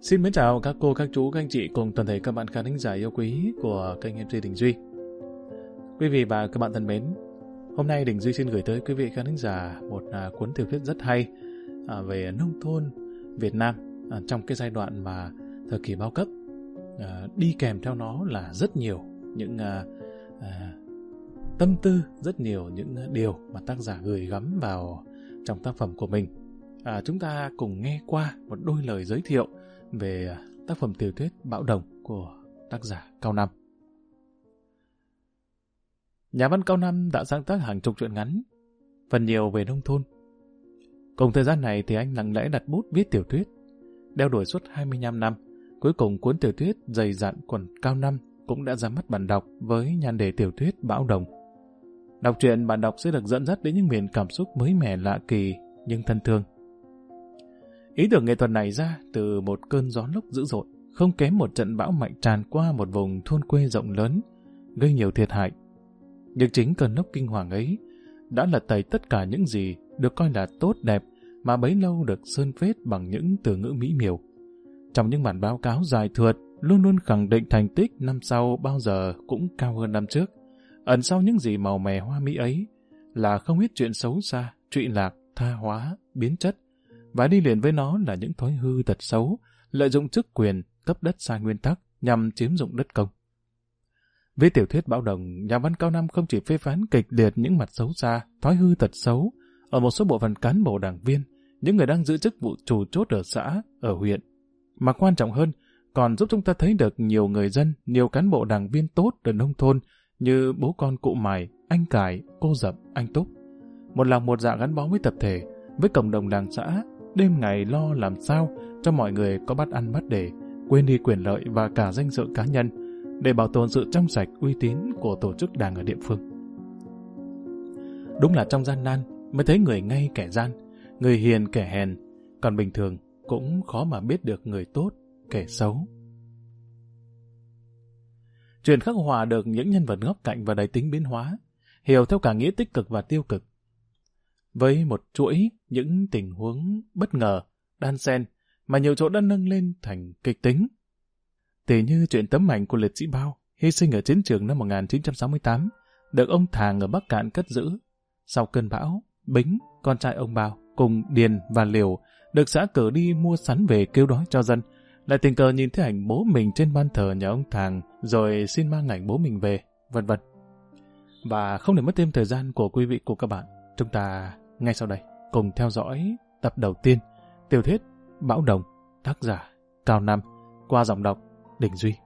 Xin mến chào các cô, các chú, các anh chị cùng toàn thể các bạn khán thính giả yêu quý của kênh MC Đình Duy. Quý vị và các bạn thân mến, hôm nay Đình Duy xin gửi tới quý vị khán thính giả một cuốn tiểu thuyết rất hay về nông thôn Việt Nam trong cái giai đoạn mà thời kỳ bao cấp. Đi kèm theo nó là rất nhiều những tâm tư, rất nhiều những điều mà tác giả gửi gắm vào trong tác phẩm của mình. Chúng ta cùng nghe qua một đôi lời giới thiệu về tác phẩm tiểu thuyết Bão Đồng của tác giả Cao Năm. Nhà văn Cao Năm đã sáng tác hàng chục truyện ngắn, phần nhiều về nông thôn. Cùng thời gian này thì anh lặng lẽ đặt bút viết tiểu thuyết, đeo đuổi suốt 25 năm. Cuối cùng cuốn tiểu thuyết dày dặn của Cao Năm cũng đã ra mắt bạn đọc với nhan đề tiểu thuyết Bão Đồng. Đọc truyện, bạn đọc sẽ được dẫn dắt đến những miền cảm xúc mới mẻ lạ kỳ nhưng thân thương. Ý tưởng nghệ thuật này ra từ một cơn gió lốc dữ dội, không kém một trận bão mạnh tràn qua một vùng thôn quê rộng lớn, gây nhiều thiệt hại. Nhưng chính cơn lốc kinh hoàng ấy đã lật tẩy tất cả những gì được coi là tốt đẹp mà bấy lâu được sơn phết bằng những từ ngữ mỹ miều. Trong những bản báo cáo dài thượt, luôn luôn khẳng định thành tích năm sau bao giờ cũng cao hơn năm trước. Ẩn sau những gì màu mè hoa mỹ ấy là không ít chuyện xấu xa, trụy lạc, tha hóa, biến chất, và đi liền với nó là những thói hư tật xấu, lợi dụng chức quyền, cấp đất sai nguyên tắc nhằm chiếm dụng đất công. Với tiểu thuyết Bão Đồng, nhà văn Cao Năm không chỉ phê phán kịch liệt những mặt xấu xa, thói hư tật xấu ở một số bộ phận cán bộ đảng viên, những người đang giữ chức vụ chủ chốt ở xã, ở huyện, mà quan trọng hơn, còn giúp chúng ta thấy được nhiều người dân, nhiều cán bộ đảng viên tốt ở nông thôn như bố con cụ Mài, anh Cải, cô Dập, anh Túc. Một lòng một dạ gắn bó với tập thể, với cộng đồng làng xã, đêm ngày lo làm sao cho mọi người có bát ăn bát để, quên đi quyền lợi và cả danh dự cá nhân, để bảo tồn sự trong sạch uy tín của tổ chức đảng ở địa phương. Đúng là trong gian nan mới thấy người ngay kẻ gian, người hiền kẻ hèn, còn bình thường cũng khó mà biết được người tốt, kẻ xấu. Chuyện khắc họa được những nhân vật góc cạnh và đầy tính biến hóa, hiểu theo cả nghĩa tích cực và tiêu cực. Với một chuỗi những tình huống bất ngờ, đan xen, mà nhiều chỗ đã nâng lên thành kịch tính. Tỉ như chuyện tấm ảnh của liệt sĩ Bao, hy sinh ở chiến trường năm 1968, được ông Thàng ở Bắc Cạn cất giữ. Sau cơn bão, Bính, con trai ông Bao, cùng Điền và Liều, được xã cử đi mua sắn về kêu đói cho dân, lại tình cờ nhìn thấy ảnh bố mình trên ban thờ nhà ông Thàng, rồi xin mang ảnh bố mình về, vân vân. Và không để mất thêm thời gian của quý vị của các bạn, chúng ta ngay sau đây cùng theo dõi tập đầu tiên tiểu thuyết Bão Đồng, tác giả Cao Năm, qua giọng đọc Đình Duy.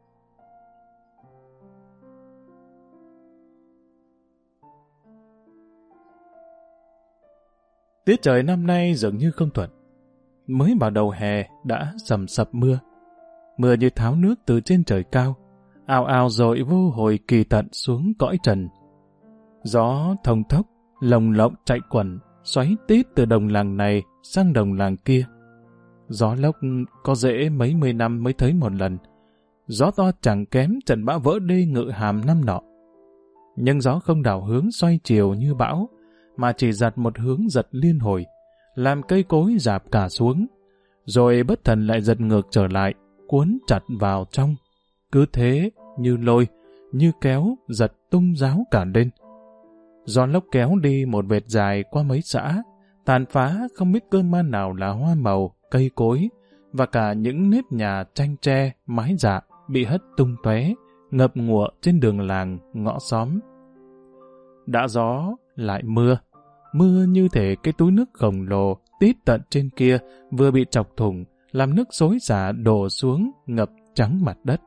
Tiết trời năm nay dường như không thuận. Mới vào đầu hè đã sầm sập mưa. Mưa như tháo nước từ trên trời cao, ào ào dội vô hồi kỳ tận xuống cõi trần. Gió thông thốc, lồng lộng chạy quẩn, xoáy tít từ đồng làng này sang đồng làng kia. Gió lốc có dễ mấy mươi năm mới thấy một lần. Gió to chẳng kém trận bão vỡ đê Ngự Hàm năm nọ. Nhưng gió không đảo hướng xoay chiều như bão, mà chỉ giặt một hướng giật liên hồi, làm cây cối rạp cả xuống, rồi bất thần lại giật ngược trở lại, cuốn chặt vào trong. Cứ thế, như lôi, như kéo, giật tung ráo cả lên. Gió lốc kéo đi một vệt dài qua mấy xã, tàn phá không biết cơn ma nào là hoa màu, cây cối, và cả những nếp nhà tranh tre, mái dạ bị hất tung tóe, ngập ngụa trên đường làng, ngõ xóm. Đã gió, lại mưa. Mưa như thể cái túi nước khổng lồ tít tận trên kia vừa bị chọc thủng, làm nước xối xả đổ xuống, ngập trắng mặt đất.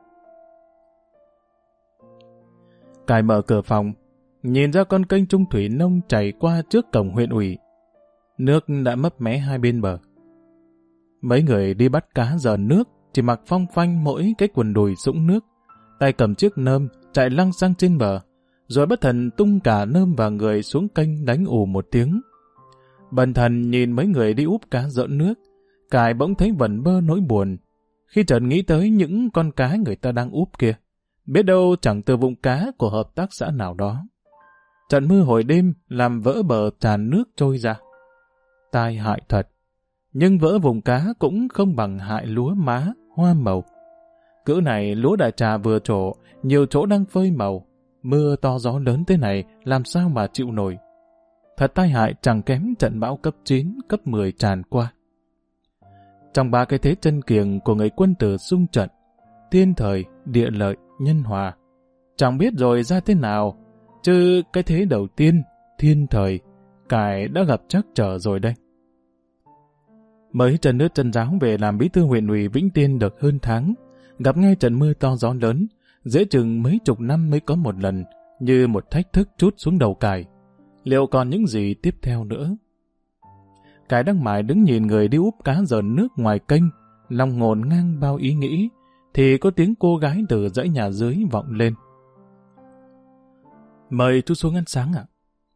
Cài mở cửa phòng, nhìn ra con kênh Trung Thủy Nông chảy qua trước cổng huyện ủy. Nước đã mấp mé hai bên bờ. Mấy người đi bắt cá dờn nước, chỉ mặc phong phanh mỗi cái quần đùi sũng nước, tay cầm chiếc nơm chạy lăng xăng trên bờ, rồi bất thần tung cả nơm và người xuống kênh đánh ù một tiếng. Bần thần nhìn mấy người đi úp cá dợn nước, Cài bỗng thấy vẩn bơ nỗi buồn, khi chợt nghĩ tới những con cá người ta đang úp kia, biết đâu chẳng từ vụng cá của hợp tác xã nào đó. Trận mưa hồi đêm làm vỡ bờ tràn nước trôi ra. Tai hại thật. nhưng vỡ vùng cá cũng không bằng hại lúa má, hoa màu. Cữ này lúa đại trà vừa trổ, nhiều chỗ đang phơi màu. Mưa to gió lớn thế này làm sao mà chịu nổi. Thật tai hại chẳng kém trận bão cấp 9, cấp 10 tràn qua. Trong ba cái thế chân kiềng của người quân tử xung trận, thiên thời, địa lợi, nhân hòa, chẳng biết rồi ra thế nào, chứ cái thế đầu tiên, thiên thời, Cải đã gặp trắc trở rồi đây. Mới chân nước chân giáo về làm bí thư huyện ủy Vĩnh Tiên được hơn tháng, gặp ngay trận mưa to gió lớn, dễ chừng mấy chục năm mới có một lần, như một thách thức trút xuống đầu Cải. Liệu còn những gì tiếp theo nữa? Cải đang mải đứng nhìn người đi úp cá dờn nước ngoài kênh, lòng ngổn ngang bao ý nghĩ, thì có tiếng cô gái từ dãy nhà dưới vọng lên. Mời chú xuống ăn sáng ạ.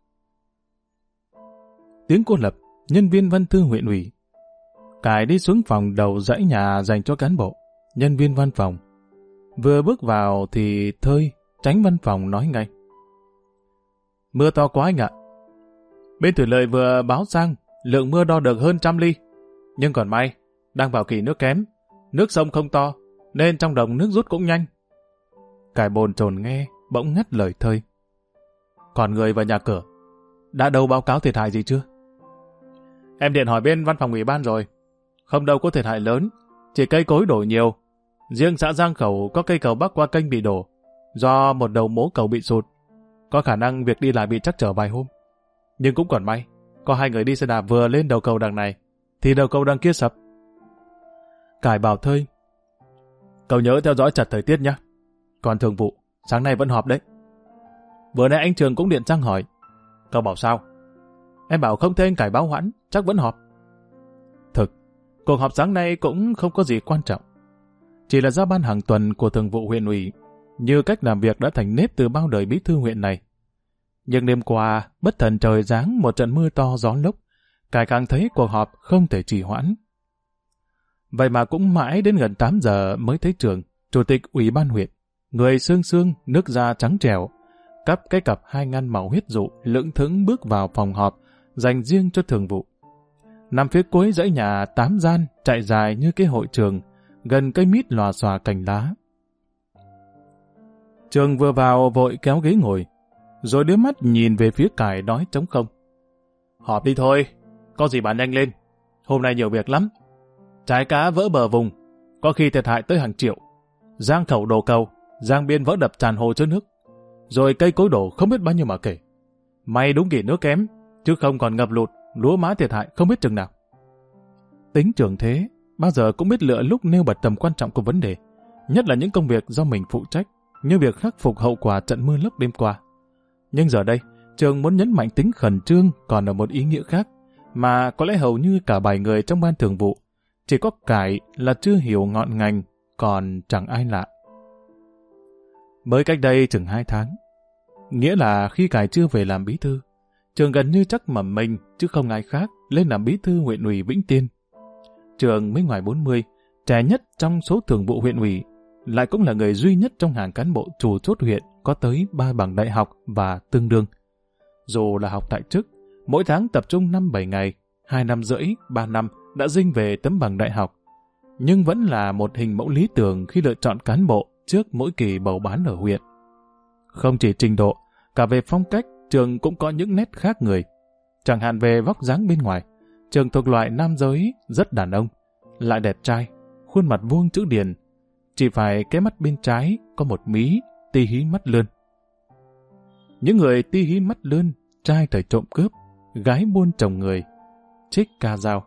Tiếng cô Lập, nhân viên văn thư huyện ủy. Cải đi xuống phòng đầu dãy nhà dành cho cán bộ, nhân viên văn phòng. Vừa bước vào thì Thơi, tránh văn phòng nói ngay. Mưa to quá anh ạ. Bên thủy lợi vừa báo sang, lượng mưa đo được hơn 100 ly. Nhưng còn may, đang vào kỳ nước kém, nước sông không to, nên trong đồng nước rút cũng nhanh. Cải bồn chồn nghe, bỗng ngắt lời Thơi. Còn người và nhà cửa, đã đâu báo cáo thiệt hại gì chưa? Em điện hỏi bên văn phòng ủy ban rồi. Không đâu có thiệt hại lớn, chỉ cây cối đổ nhiều. Riêng xã Giang Khẩu có cây cầu bắc qua kênh bị đổ, do một đầu mố cầu bị sụt. Có khả năng việc đi lại bị trắc trở vài hôm. Nhưng cũng còn may, có 2 người đi xe đạp vừa lên đầu cầu đằng này, thì đầu cầu đằng kia sập. Cải bảo Thơi. Cậu nhớ theo dõi chặt thời tiết nhé. Còn thường vụ, sáng nay vẫn họp đấy. Vừa nãy anh Trường cũng điện sang hỏi. Cậu bảo sao? Em bảo không thấy anh Cải báo hoãn, chắc vẫn họp. Thực, cuộc họp sáng nay cũng không có gì quan trọng. Chỉ là giao ban hàng tuần của thường vụ huyện ủy, như cách làm việc đã thành nếp từ bao đời bí thư huyện này. Nhưng đêm qua, bất thần trời giáng một trận mưa to gió lốc, Cải càng thấy cuộc họp không thể trì hoãn. Vậy mà cũng mãi đến gần 8 giờ mới thấy Trường, chủ tịch ủy ban huyện, người xương xương, nước da trắng trẻo, cắp cái cặp 2 ngăn màu huyết dụ, lững thững bước vào phòng họp dành riêng cho thường vụ. Nằm phía cuối dãy nhà 8 gian chạy dài như cái hội trường, gần cây mít lòa xòa cành lá. Trường vừa vào vội kéo ghế ngồi, rồi đưa mắt nhìn về phía Cải nói trống không. Họp đi thôi, có gì bàn nhanh lên, hôm nay nhiều việc lắm. Trái cá vỡ bờ vùng, có khi thiệt hại tới hàng triệu. Giang Khẩu đổ cầu, Giang Biên vỡ đập tràn hồ chứa nước. Rồi cây cối đổ không biết bao nhiêu mà kể. May đúng kỳ nước kém, chứ không còn ngập lụt, lúa má thiệt hại không biết chừng nào. Tính Trường thế, bao giờ cũng biết lựa lúc nêu bật tầm quan trọng của vấn đề, nhất là những công việc do mình phụ trách, như việc khắc phục hậu quả trận mưa lốc đêm qua. Nhưng giờ đây, Trường muốn nhấn mạnh tính khẩn trương còn ở một ý nghĩa khác, mà có lẽ hầu như cả 7 người trong ban thường vụ, chỉ có Cải là chưa hiểu ngọn ngành, còn chẳng ai lạ. Mới cách đây chừng 2 tháng, nghĩa là khi Cải chưa về làm bí thư, Trường gần như chắc mẩm mình chứ không ai khác lên làm bí thư huyện ủy Vĩnh Tiên. Trường mới ngoài 40, trẻ nhất trong số thường vụ huyện ủy, lại cũng là người duy nhất trong hàng cán bộ chủ chốt huyện có tới 3 bằng đại học và tương đương. Dù là học tại chức, mỗi tháng tập trung 5-7 ngày, 2 năm rưỡi, 3 năm đã dinh về tấm bằng đại học, nhưng vẫn là một hình mẫu lý tưởng khi lựa chọn cán bộ trước mỗi kỳ bầu bán ở huyện. Không chỉ trình độ, cả về phong cách, Trường cũng có những nét khác người. Chẳng hạn về vóc dáng bên ngoài, Trường thuộc loại nam giới rất đàn ông, lại đẹp trai, khuôn mặt vuông chữ điền, chỉ phải cái mắt bên trái có một mí ti hí mắt lươn. Những người ti hí mắt lươn, trai thời trộm cướp, gái buôn chồng người, trích ca dao.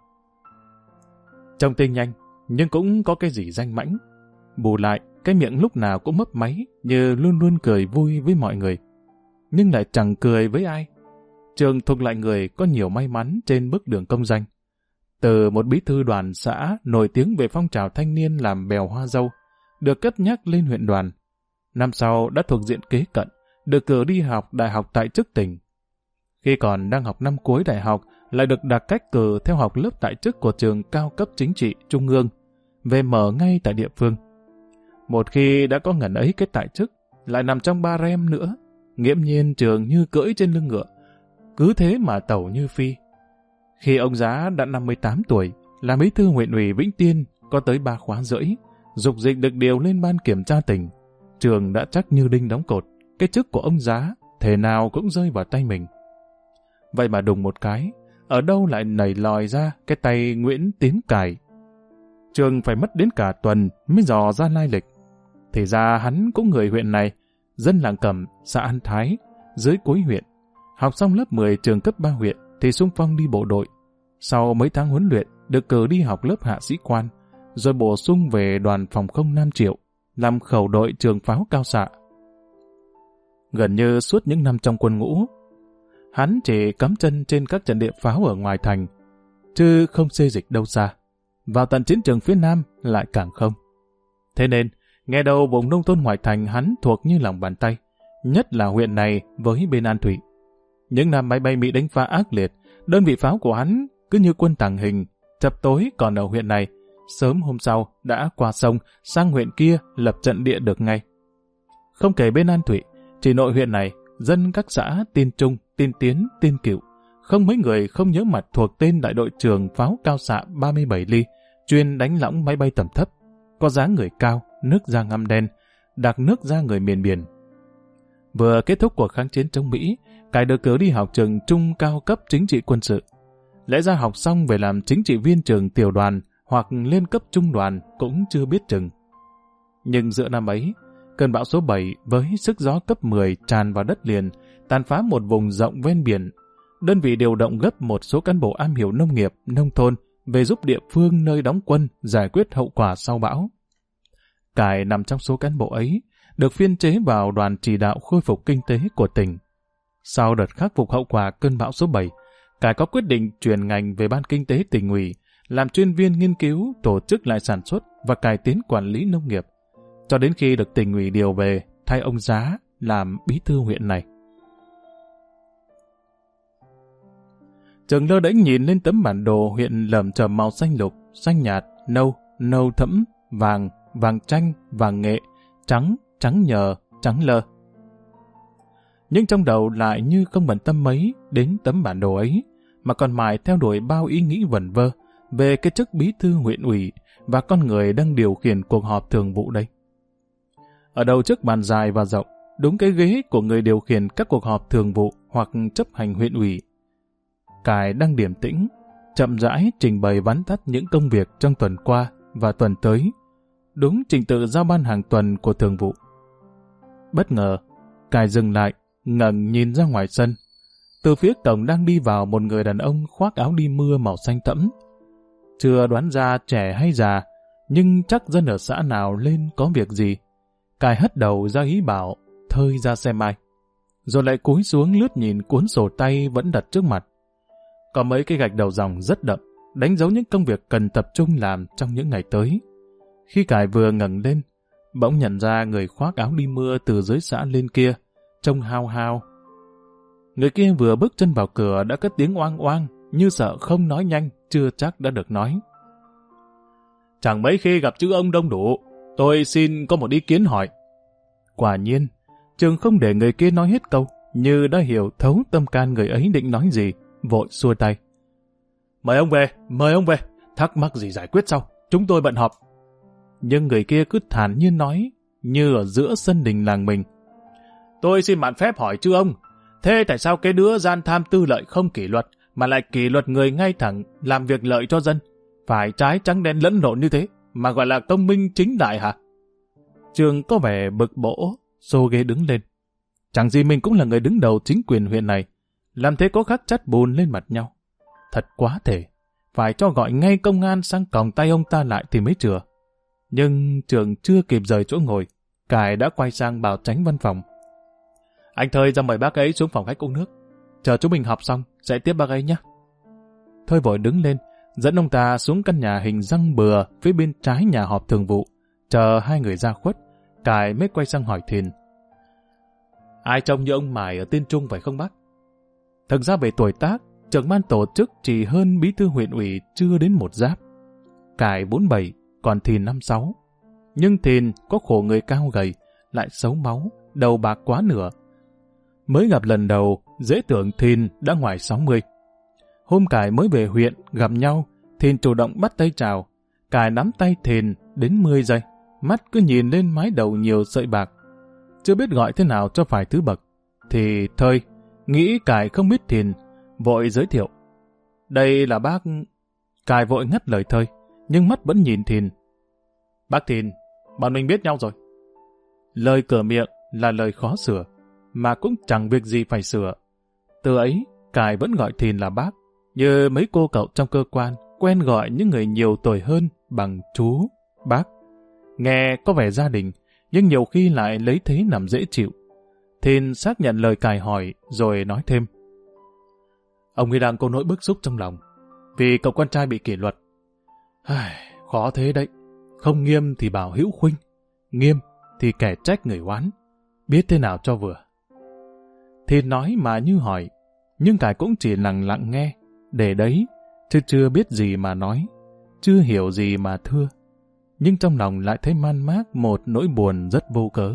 Trông tên nhanh, nhưng cũng có cái gì danh mãnh. Bù lại, cái miệng lúc nào cũng mấp máy, như luôn luôn cười vui với mọi người, nhưng lại chẳng cười với ai. Trường thuộc lại người có nhiều may mắn trên bước đường công danh. Từ một bí thư đoàn xã nổi tiếng về phong trào thanh niên làm bèo hoa dâu, được cất nhắc lên huyện đoàn. Năm sau đã thuộc diện kế cận, được cử đi học đại học tại chức tỉnh. Khi còn đang học năm cuối đại học, lại được đặt cách cử theo học lớp tại chức của trường cao cấp chính trị trung ương, về mở ngay tại địa phương. Một khi đã có ngần ấy cái tại chức, lại nằm trong ba rem nữa, nghiễm nhiên Trường như cưỡi trên lưng ngựa, cứ thế mà tẩu như phi. Khi ông Giá đã 58 tuổi, làm bí thư huyện ủy Vĩnh Tiên có tới 3 khóa rưỡi, dục dịch được điều lên ban kiểm tra tỉnh. Trường đã chắc như đinh đóng cột, cái chức của ông Giá thể nào cũng rơi vào tay mình. Vậy mà đùng một cái, ở đâu lại nảy lòi ra cái tay Nguyễn Tiến Cải. Trường phải mất đến cả tuần mới dò ra lai lịch. Thì ra hắn cũng người huyện này, dân làng Cẩm, xã An Thái, dưới cuối huyện. Học xong lớp 10 trường cấp 3 huyện thì xung phong đi bộ đội. Sau mấy tháng huấn luyện, được cử đi học lớp hạ sĩ quan, rồi bổ sung về đoàn phòng không Nam Triệu, làm khẩu đội trường pháo cao xạ. Gần như suốt những năm trong quân ngũ, hắn chỉ cắm chân trên các trận địa pháo ở ngoài thành, chứ không xê dịch đâu xa. Vào tận chiến trường phía Nam lại càng không. Thế nên, nghe đầu vùng nông thôn ngoại thành hắn thuộc như lòng bàn tay, nhất là huyện này với bên An Thủy. Những năm máy bay Mỹ đánh phá ác liệt, đơn vị pháo của hắn cứ như quân tàng hình, chập tối còn ở huyện này, sớm hôm sau đã qua sông sang huyện kia lập trận địa được ngay. Không kể bên An Thủy, chỉ nội huyện này, dân các xã Tiên Trung, Tiên Tiến, Tiên Cựu, không mấy người không nhớ mặt thuộc tên đại đội trưởng pháo cao xạ 37 ly, chuyên đánh lõng máy bay tầm thấp, có dáng người cao, nước da ngăm đen, đặc nước da người miền biển. Vừa kết thúc cuộc kháng chiến chống Mỹ, Cải được cử đi học trường trung cao cấp chính trị quân sự. Lẽ ra học xong về làm chính trị viên trường tiểu đoàn hoặc lên cấp trung đoàn cũng chưa biết chừng. Nhưng giữa năm ấy, cơn bão số 7 với sức gió cấp 10 tràn vào đất liền, tàn phá một vùng rộng ven biển. Đơn vị điều động gấp một số cán bộ am hiểu nông nghiệp, nông thôn về giúp địa phương nơi đóng quân giải quyết hậu quả sau bão. Cải nằm trong số cán bộ ấy, được phiên chế vào đoàn chỉ đạo khôi phục kinh tế của tỉnh. Sau đợt khắc phục hậu quả cơn bão số 7, Cải có quyết định chuyển ngành về ban kinh tế tỉnh ủy, làm chuyên viên nghiên cứu, tổ chức lại sản xuất và cải tiến quản lý nông nghiệp, cho đến khi được tỉnh ủy điều về thay ông Giá làm bí thư huyện này. Trường lơ đễnh nhìn lên tấm bản đồ huyện lởm chởm màu xanh lục, xanh nhạt, nâu, nâu thẫm, vàng, vàng chanh, vàng nghệ, trắng, trắng nhờ, trắng lơ. Nhưng trong đầu lại như không bận tâm mấy đến tấm bản đồ ấy, mà còn mãi theo đuổi bao ý nghĩ vẩn vơ về cái chức bí thư huyện ủy và con người đang điều khiển cuộc họp thường vụ đây. Ở đầu chiếc bàn dài và rộng, đúng cái ghế của người điều khiển các cuộc họp thường vụ hoặc chấp hành huyện ủy, Cải đang điềm tĩnh, chậm rãi trình bày vắn tắt những công việc trong tuần qua và tuần tới, đúng trình tự giao ban hàng tuần của thường vụ. Bất ngờ, Cải dừng lại, ngẩng nhìn ra ngoài sân. Từ phía cổng đang đi vào một người đàn ông khoác áo đi mưa màu xanh thẫm. Chưa đoán ra trẻ hay già, nhưng chắc dân ở xã nào lên có việc gì. Cải hất đầu ra ý bảo, thơi ra xem ai. Rồi lại cúi xuống lướt nhìn cuốn sổ tay vẫn đặt trước mặt. Có mấy cái gạch đầu dòng rất đậm, đánh dấu những công việc cần tập trung làm trong những ngày tới. Khi Cải vừa ngẩng lên, bỗng nhận ra người khoác áo đi mưa từ dưới xã lên kia, trông hao hao. Người kia vừa bước chân vào cửa đã cất tiếng oang oang, như sợ không nói nhanh, chưa chắc đã được nói. Chẳng mấy khi gặp chữ ông đông đủ, tôi xin có một ý kiến hỏi. Quả nhiên, Trường không để người kia nói hết câu, như đã hiểu thấu tâm can người ấy định nói gì, vội xua tay. Mời ông về, thắc mắc gì giải quyết sau, chúng tôi bận họp. Nhưng người kia cứ thản nhiên nói, như ở giữa sân đình làng mình. Tôi xin mạn phép hỏi chư ông, thế tại sao cái đứa gian tham tư lợi không kỷ luật, mà lại kỷ luật người ngay thẳng, làm việc lợi cho dân, phải trái trắng đen lẫn lộn như thế, mà gọi là công minh chính đại hả? Trường có vẻ bực bỗ, xô ghế đứng lên. Chẳng gì mình cũng là người đứng đầu chính quyền huyện này, làm thế có khác chắt bùn lên mặt nhau. Thật quá thể, phải cho gọi ngay công an sang còng tay ông ta lại thì mới chừa. Nhưng Trường chưa kịp rời chỗ ngồi, Cải đã quay sang bảo tránh văn phòng. Anh Thơi ra mời bác ấy xuống phòng khách uống nước. Chờ chúng mình họp xong, sẽ tiếp bác ấy nhé. Thơi vội đứng lên, dẫn ông ta xuống căn nhà hình răng bừa phía bên trái nhà họp thường vụ. Chờ hai người ra khuất, Cải mới quay sang hỏi Thìn. Ai trông như ông Mải ở Tiên Trung phải không bác? Thực ra về tuổi tác, trưởng ban tổ chức chỉ hơn bí thư huyện ủy chưa đến một giáp. Cải 47, còn Thìn 56. Nhưng Thìn có khổ người cao gầy, lại xấu máu, đầu bạc quá nửa. Mới gặp lần đầu, dễ tưởng Thìn đã ngoài 60. Hôm Cải mới về huyện gặp nhau, Thìn chủ động bắt tay chào. Cải nắm tay Thìn đến 10 giây, mắt cứ nhìn lên mái đầu nhiều sợi bạc. Chưa biết gọi thế nào cho phải thứ bậc, thì Thơi nghĩ Cải không biết Thìn, vội giới thiệu. Đây là bác... Cải vội ngắt lời Thơi, nhưng mắt vẫn nhìn Thìn. Bác Thìn, bọn mình biết nhau rồi. Lời cửa miệng là lời khó sửa, mà cũng chẳng việc gì phải sửa. Từ ấy, Cải vẫn gọi Thìn là bác, như mấy cô cậu trong cơ quan quen gọi những người nhiều tuổi hơn bằng chú, bác. Nghe có vẻ gia đình, nhưng nhiều khi lại lấy thế làm dễ chịu. Thìn xác nhận lời Cải hỏi, rồi nói thêm. Ông ấy đang có nỗi bức xúc trong lòng, vì cậu con trai bị kỷ luật. Khó thế đấy, không nghiêm thì bảo hữu khuynh, nghiêm thì kẻ trách người oán, biết thế nào cho vừa. Thìn nói mà như hỏi, nhưng Cải cũng chỉ lặng lặng nghe, để đấy, chứ chưa biết gì mà nói, chưa hiểu gì mà thưa. Nhưng trong lòng lại thấy man mác một nỗi buồn rất vô cớ.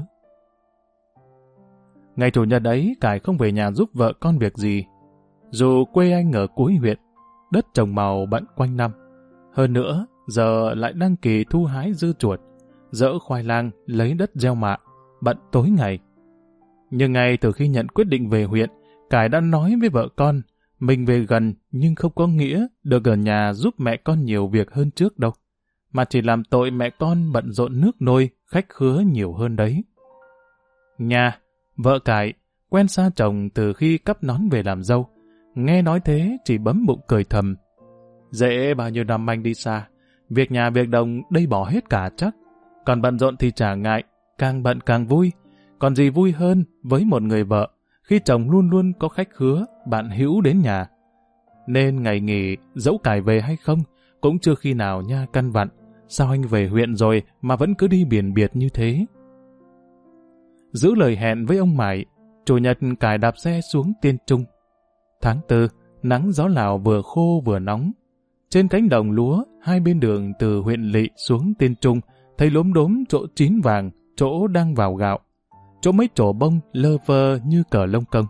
Ngày chủ nhật ấy, Cải không về nhà giúp vợ con việc gì. Dù quê anh ở cuối huyện, đất trồng màu bận quanh năm. Hơn nữa, giờ lại đăng kỳ thu hái dưa chuột, dỡ khoai lang, lấy đất gieo mạ, bận tối ngày. Nhưng ngay từ khi nhận quyết định về huyện, Cải đã nói với vợ con, mình về gần nhưng không có nghĩa được ở nhà giúp mẹ con nhiều việc hơn trước đâu, mà chỉ làm tội mẹ con bận rộn nước nôi, khách khứa nhiều hơn đấy. Nhà, vợ Cải, quen xa chồng từ khi cắp nón về làm dâu, nghe nói thế chỉ bấm bụng cười thầm. Dễ bao nhiêu năm anh đi xa, việc nhà việc đồng đây bỏ hết cả chắc, còn bận rộn thì chả ngại, càng bận càng vui. Còn gì vui hơn với một người vợ khi chồng luôn luôn có khách khứa, bạn hữu đến nhà. Nên ngày nghỉ, dẫu Cải về hay không, cũng chưa khi nào nha căn vặn. Sao anh về huyện rồi mà vẫn cứ đi biển biệt như thế? Giữ lời hẹn với ông Mải, chủ nhật Cải đạp xe xuống Tiên Trung. Tháng 4, nắng gió Lào vừa khô vừa nóng. Trên cánh đồng lúa, hai bên đường từ huyện Lỵ xuống Tiên Trung, thấy lốm đốm chỗ chín vàng, chỗ đang vào gạo, chỗ mấy trổ bông lơ phơ như cờ lông công.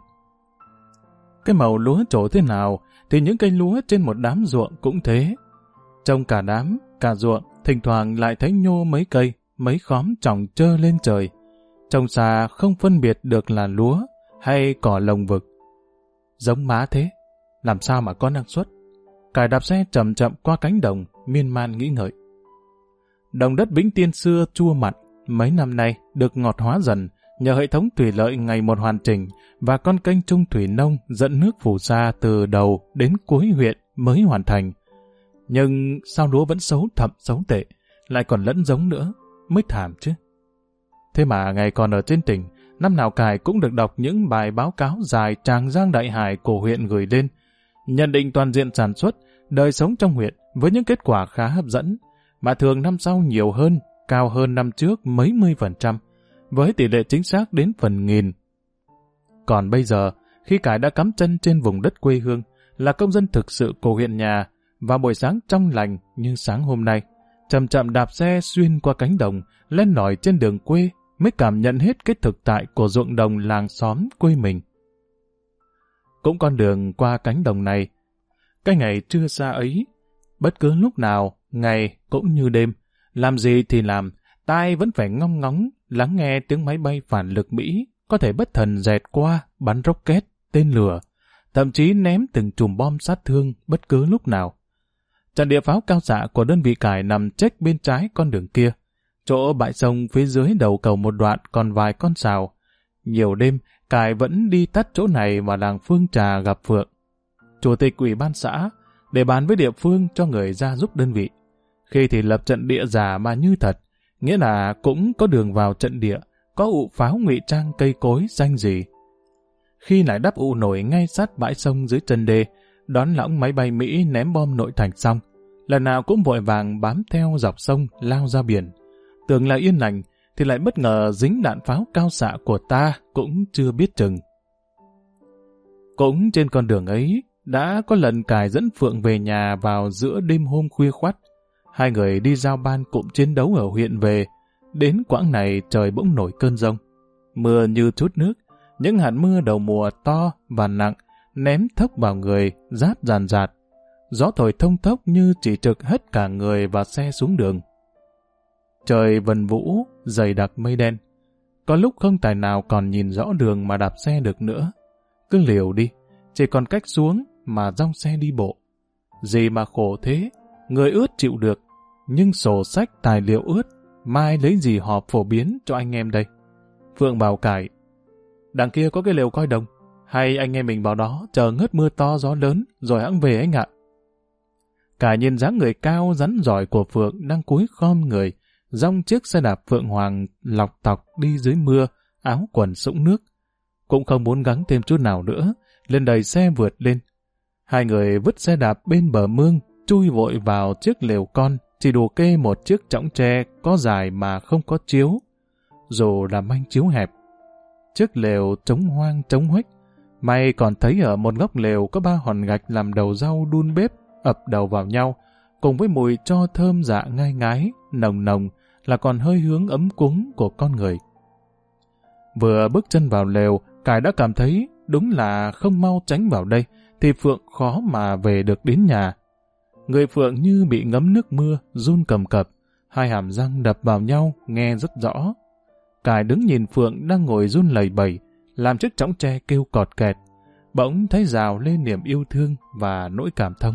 Cái màu lúa trổ thế nào thì những cây lúa trên một đám ruộng cũng thế. Trong cả đám, cả ruộng, thỉnh thoảng lại thấy nhô mấy cây, mấy khóm trồng trơ lên trời. Trông xa không phân biệt được là lúa hay cỏ lồng vực. Giống má thế, làm sao mà có năng suất? Cải đạp xe chậm chậm qua cánh đồng, miên man nghĩ ngợi. Đồng đất Vĩnh Tiên xưa chua mặn, mấy năm nay được ngọt hóa dần nhờ hệ thống thủy lợi ngày một hoàn chỉnh và con kênh Trung Thủy Nông dẫn nước phù sa từ đầu đến cuối huyện mới hoàn thành. Nhưng sao lúa vẫn xấu thậm xấu tệ, lại còn lẫn giống nữa, mới thảm chứ. Thế mà ngày còn ở trên tỉnh, năm nào Cải cũng được đọc những bài báo cáo dài tràng giang đại hải của huyện gửi lên, nhận định toàn diện sản xuất, đời sống trong huyện với những kết quả khá hấp dẫn, mà thường năm sau nhiều hơn, cao hơn năm trước mấy %, với tỷ lệ chính xác đến phần nghìn. Còn bây giờ, khi Cải đã cắm chân trên vùng đất quê hương, là công dân thực sự của huyện nhà, vào buổi sáng trong lành như sáng hôm nay, chậm chậm đạp xe xuyên qua cánh đồng, len lỏi trên đường quê, mới cảm nhận hết cái thực tại của ruộng đồng làng xóm quê mình. Cũng con đường qua cánh đồng này, cái ngày trưa xa ấy, bất cứ lúc nào, ngày cũng như đêm, làm gì thì làm, tai vẫn phải ngong ngóng, lắng nghe tiếng máy bay phản lực Mỹ có thể bất thần dẹt qua, bắn rocket, tên lửa, thậm chí ném từng chùm bom sát thương bất cứ lúc nào. Trận địa pháo cao xạ của đơn vị Cải nằm chếch bên trái con đường kia, chỗ bãi sông phía dưới đầu cầu một đoạn còn vài con sào. Nhiều đêm, Cải vẫn đi tắt chỗ này vào làng Phương Trà gặp Phượng, chủ tịch ủy ban xã, để bàn với địa phương cho người ra giúp đơn vị. Khi thì lập trận địa giả mà như thật, nghĩa là cũng có đường vào trận địa, có ụ pháo ngụy trang cây cối xanh gì. Khi lại đắp ụ nổi ngay sát bãi sông dưới chân đê, đón lõng máy bay Mỹ ném bom nội thành xong, lần nào cũng vội vàng bám theo dọc sông lao ra biển. Tưởng là yên lành, thì lại bất ngờ dính đạn pháo cao xạ của ta cũng chưa biết chừng. Cũng trên con đường ấy, đã có lần Cải dẫn Phượng về nhà vào giữa đêm hôm khuya khoắt. Hai người đi giao ban cụm chiến đấu ở huyện về. Đến quãng này trời bỗng nổi cơn giông. Mưa như trút nước, những hạt mưa đầu mùa to và nặng, ném thốc vào người, rát ràn rạt. gió thổi thông thốc như chỉ trực hết cả người và xe xuống đường. Trời vần vũ, dày đặc mây đen. Có lúc không tài nào còn nhìn rõ đường mà đạp xe được nữa. Cứ liều đi, chỉ còn cách xuống mà dong xe đi bộ. Gì mà khổ thế, người ướt chịu được, nhưng sổ sách tài liệu ướt, mai lấy gì họp phổ biến cho anh em đây? Phượng bảo Cải, đằng kia có cái lều coi đồng, hay anh em mình vào đó chờ ngớt mưa to gió lớn rồi hẵng về anh ạ. Cải nhìn dáng người cao rắn giỏi của Phượng đang cúi khom người, dong chiếc xe đạp Phượng Hoàng lọc tọc đi dưới mưa, áo quần sũng nước. Cũng không muốn gắng thêm chút nào nữa, lên đẩy xe vượt lên. Hai người vứt xe đạp bên bờ mương, chui vội vào chiếc lều con, chỉ đủ kê một chiếc chõng tre có dài mà không có chiếu, dù là manh chiếu hẹp. Chiếc lều trống hoang trống huếch, may còn thấy ở một góc lều có 3 hòn gạch làm đầu rau đun bếp ập đầu vào nhau, cùng với mùi tro thơm dạ ngai ngái, nồng nồng là còn hơi hướng ấm cúng của con người. Vừa bước chân vào lều, Cải đã cảm thấy đúng là không mau tránh vào đây thì Phượng khó mà về được đến nhà. Người Phượng như bị ngấm nước mưa, run cầm cập, hai hàm răng đập vào nhau nghe rất rõ. Cải đứng nhìn Phượng đang ngồi run lẩy bẩy, làm chiếc chõng tre kêu cọt kẹt, bỗng thấy rào lên niềm yêu thương và nỗi cảm thông.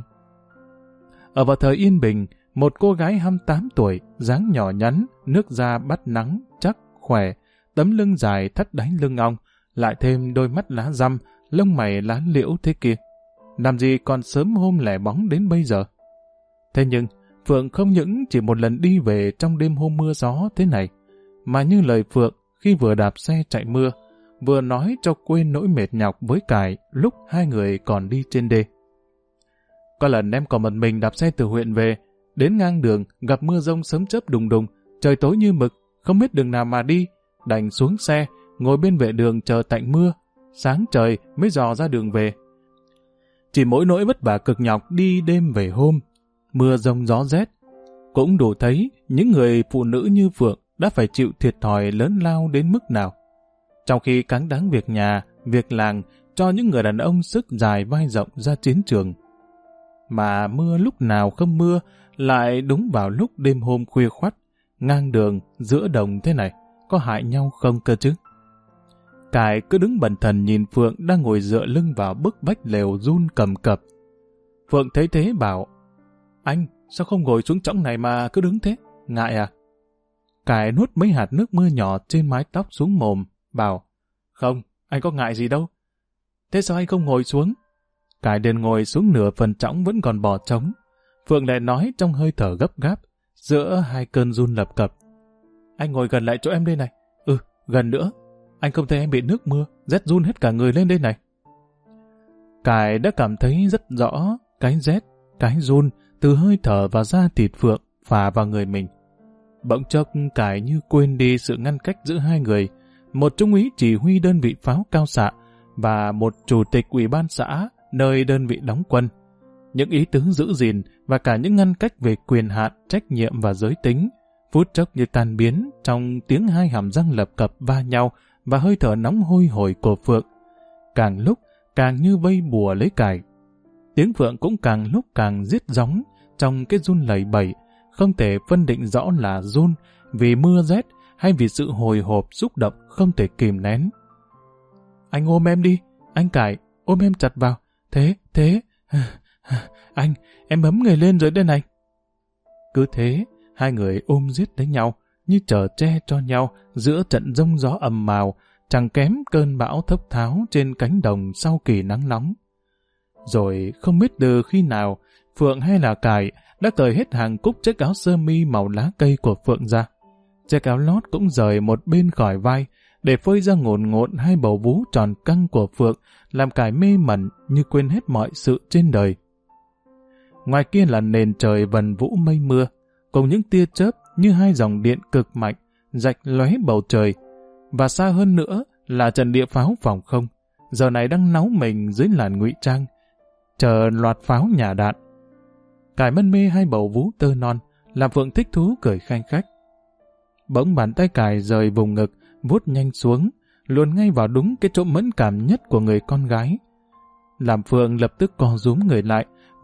Ở vào thời yên bình, một cô gái 28 tuổi, dáng nhỏ nhắn, nước da bắt nắng, chắc, khỏe, tấm lưng dài thắt đáy lưng ong, lại thêm đôi mắt lá răm, lông mày lá liễu thế kia. Làm gì còn sớm hôm lẻ bóng đến bây giờ. Thế nhưng, Phượng không những chỉ một lần đi về trong đêm hôm mưa gió thế này, mà như lời Phượng khi vừa đạp xe chạy mưa, vừa nói cho quên nỗi mệt nhọc với Cải lúc hai người còn đi trên đê. Có lần em còn một mình đạp xe từ huyện về, đến ngang đường gặp mưa rông sấm chớp đùng đùng, trời tối như mực, không biết đường nào mà đi, đành xuống xe, ngồi bên vệ đường chờ tạnh mưa, sáng trời mới dò ra đường về. Chỉ mỗi nỗi vất vả cực nhọc đi đêm về hôm, mưa rông gió rét, cũng đủ thấy những người phụ nữ như Phượng đã phải chịu thiệt thòi lớn lao đến mức nào. Trong khi cáng đáng việc nhà, việc làng cho những người đàn ông sức dài vai rộng ra chiến trường. Mà mưa lúc nào không mưa, lại đúng vào lúc đêm hôm khuya khoắt, ngang đường, giữa đồng thế này, có hại nhau không cơ chứ? Cải cứ đứng bần thần nhìn Phượng đang ngồi dựa lưng vào bức vách lều run cầm cập. Phượng thấy thế bảo, anh, sao không ngồi xuống chõng này mà cứ đứng thế? Ngại à? Cải nuốt mấy hạt nước mưa nhỏ trên mái tóc xuống mồm, bảo, không, anh có ngại gì đâu. Thế sao anh không ngồi xuống? Cải liền ngồi xuống nửa phần chõng vẫn còn bò trống. Phượng lại nói trong hơi thở gấp gáp, giữa hai cơn run lập cập. Anh ngồi gần lại chỗ em đây này. Ừ, gần nữa. Anh không thấy em bị nước mưa, rét run hết cả người lên đây này. Cải đã cảm thấy rất rõ cái rét, cái run từ hơi thở và da thịt Phượng phả vào người mình. Bỗng chốc Cải như quên đi sự ngăn cách giữa hai người, một trung úy chỉ huy đơn vị pháo cao xạ và một chủ tịch ủy ban xã nơi đơn vị đóng quân. Những ý tứ giữ gìn và cả những ngăn cách về quyền hạn, trách nhiệm và giới tính, phút chốc như tan biến trong tiếng hai hàm răng lập cập va nhau và hơi thở nóng hôi hổi của Phượng. Càng lúc càng như vây bùa lấy Cải. Tiếng Phượng cũng càng lúc càng giết gióng trong cái run lẩy bẩy, không thể phân định rõ là run vì mưa rét hay vì sự hồi hộp xúc động không thể kìm nén. Anh ôm em đi, anh Cải, ôm em chặt vào. Thế, anh, em bấm người lên rồi đây này. Cứ thế, hai người ôm giết lấy nhau, như chở che cho nhau giữa trận giông gió ầm mào, chẳng kém cơn bão thốc tháo trên cánh đồng sau kỳ nắng nóng. Rồi không biết từ khi nào, Phượng hay là Cải đã cởi hết hàng cúc chiếc áo sơ mi màu lá cây của Phượng ra. Chiếc áo lót cũng rời một bên khỏi vai, để phơi ra ngổn ngộn hai bầu vú tròn căng của Phượng, làm Cải mê mẩn như quên hết mọi sự trên đời. Ngoài kia là nền trời vần vũ mây mưa, cùng những tia chớp như hai dòng điện cực mạnh, rạch lóe bầu trời. Và xa hơn nữa là trận địa pháo phòng không, giờ này đang náu mình dưới làn ngụy trang, chờ loạt pháo nhả đạn. Cải mân mê hai bầu vú tơ non, làm Phượng thích thú cười khanh khách. Bỗng bàn tay Cải rời vùng ngực, vuốt nhanh xuống, luồn ngay vào đúng cái chỗ mẫn cảm nhất của người con gái. Làm Phượng lập tức co rúm người lại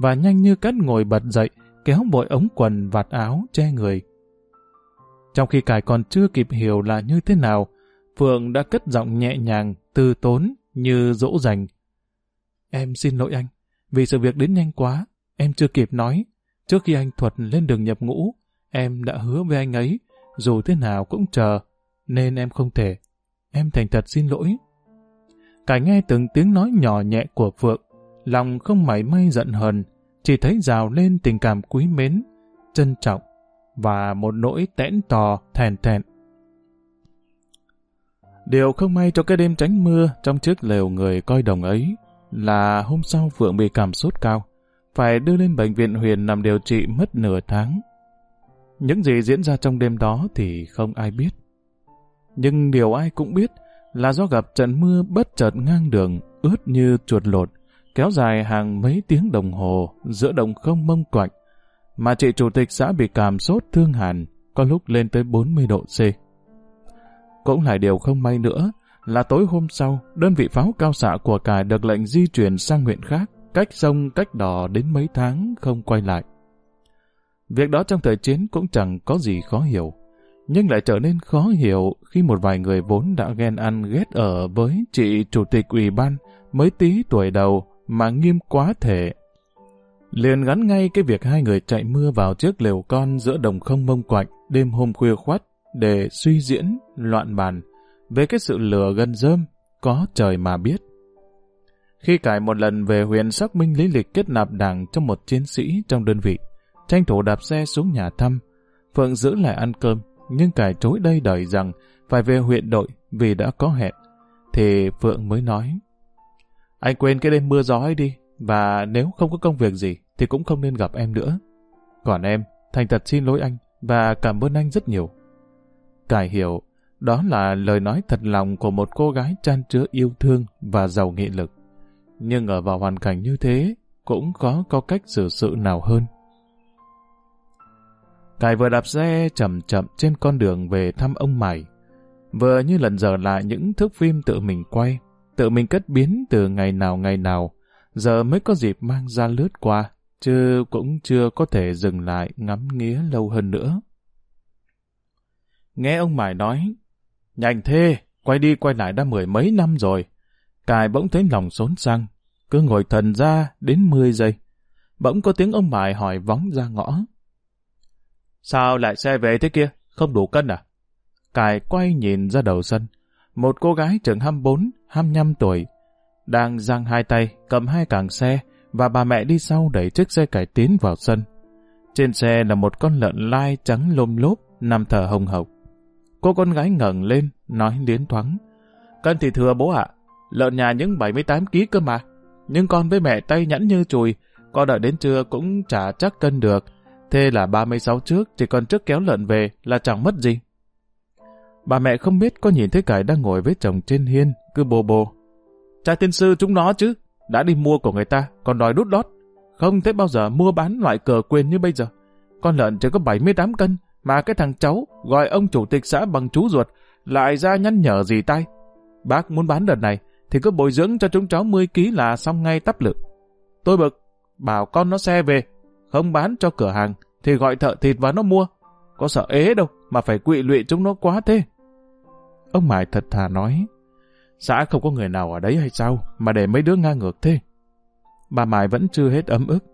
và nhanh như cắt ngồi bật dậy, kéo vội ống quần vạt áo che người. Trong khi Cải còn chưa kịp hiểu là như thế nào, Phượng đã cất giọng nhẹ nhàng, từ tốn như dỗ dành. Em xin lỗi anh, vì sự việc đến nhanh quá, em chưa kịp nói. Trước khi anh Thuật lên đường nhập ngũ, em đã hứa với anh ấy, dù thế nào cũng chờ, nên em không thể. Em thành thật xin lỗi. Cải nghe từng tiếng nói nhỏ nhẹ của Phượng, lòng không mảy may giận hờn, chỉ thấy rào lên tình cảm quý mến, trân trọng và một nỗi tẽn tò, thèn thẹn. Điều không may cho cái đêm tránh mưa trong chiếc lều người coi đồng ấy là hôm sau Phượng bị cảm sốt cao, phải đưa lên bệnh viện huyện nằm điều trị mất nửa tháng. Những gì diễn ra trong đêm đó thì không ai biết. Nhưng điều ai cũng biết là do gặp trận mưa bất chợt ngang đường, ướt như chuột lột, kéo dài hàng mấy tiếng đồng hồ giữa đồng không mông quạnh, mà chị chủ tịch xã bị cảm sốt thương hàn, có lúc lên tới 40 độ C. Cũng là điều không may nữa là tối hôm sau, đơn vị pháo cao xạ của Cải được lệnh di chuyển sang huyện khác, cách sông cách đò đến mấy tháng không quay lại. Việc đó trong thời chiến cũng chẳng có gì khó hiểu, nhưng lại trở nên khó hiểu khi một vài người vốn đã ghen ăn ghét ở với chị chủ tịch ủy ban mới tí tuổi đầu mà nghiêm quá thể, liền gắn ngay cái việc hai người chạy mưa vào chiếc lều con giữa đồng không mông quạnh đêm hôm khuya khoắt để suy diễn, loạn bàn về cái sự lừa gân rơm có trời mà biết. Khi Cải một lần về huyện xác minh lý lịch kết nạp đảng cho một chiến sĩ trong đơn vị, tranh thủ đạp xe xuống nhà thăm, Phượng giữ lại ăn cơm, nhưng Cải chối đây đợi rằng phải về huyện đội vì đã có hẹn, thì Phượng mới nói: Anh quên cái đêm mưa gió ấy đi, và nếu không có công việc gì thì cũng không nên gặp em nữa. Còn em, thành thật xin lỗi anh và cảm ơn anh rất nhiều. Cải hiểu, đó là lời nói thật lòng của một cô gái chan chứa yêu thương và giàu nghị lực. Nhưng ở vào hoàn cảnh như thế, cũng khó có cách xử sự nào hơn. Cải vừa đạp xe chậm chậm trên con đường về thăm ông Mải, vừa như lần dở lại những thước phim tự mình quay, tự mình cất biến từ ngày nào, giờ mới có dịp mang ra lướt qua, chứ cũng chưa có thể dừng lại ngắm nghía lâu hơn nữa. Nghe ông Mải nói, nhanh thế, quay đi quay lại đã 10 mấy năm rồi. Cải bỗng thấy lòng xốn xăng, cứ ngồi thần ra đến 10 giây. Bỗng có tiếng ông Mải hỏi vóng ra ngõ. Sao lại xe về thế kia, không đủ cân à? Cải quay nhìn ra đầu sân, một cô gái chừng 24, 25 tuổi, đang giang hai tay, cầm hai càng xe, và bà mẹ đi sau đẩy chiếc xe cải tiến vào sân. Trên xe là một con lợn lai trắng lôm lốp, nằm thở hồng hộc. Cô con gái ngẩng lên, nói liến thoáng. Cân thì thừa bố ạ, lợn nhà những 78 kg cơ mà. Nhưng con với mẹ tay nhẵn như chùi, con đợi đến trưa cũng chả chắc cân được. Thế là 36 trước, chỉ còn trước kéo lợn về là chẳng mất gì. Bà mẹ không biết có nhìn thấy Cải đang ngồi với chồng trên hiên, cứ bô bô. Trai tiên sư chúng nó chứ, đã đi mua của người ta, còn đòi đút lót. Không thấy bao giờ mua bán loại cờ quyền như bây giờ. Con lợn chỉ có 78 cân, mà cái thằng cháu gọi ông chủ tịch xã bằng chú ruột lại ra nhăn nhở gì tay. Bác muốn bán đợt này thì cứ bồi dưỡng cho chúng cháu 10 kg là xong ngay tắp lự. Tôi bực, bảo con nó xe về, không bán cho cửa hàng thì gọi thợ thịt vào nó mua. Có sợ ế đâu mà phải quỵ lụy chúng nó quá thế. Ông Mải thật thà nói, xã không có người nào ở đấy hay sao mà để mấy đứa ngang ngược thế. Bà Mải vẫn chưa hết ấm ức.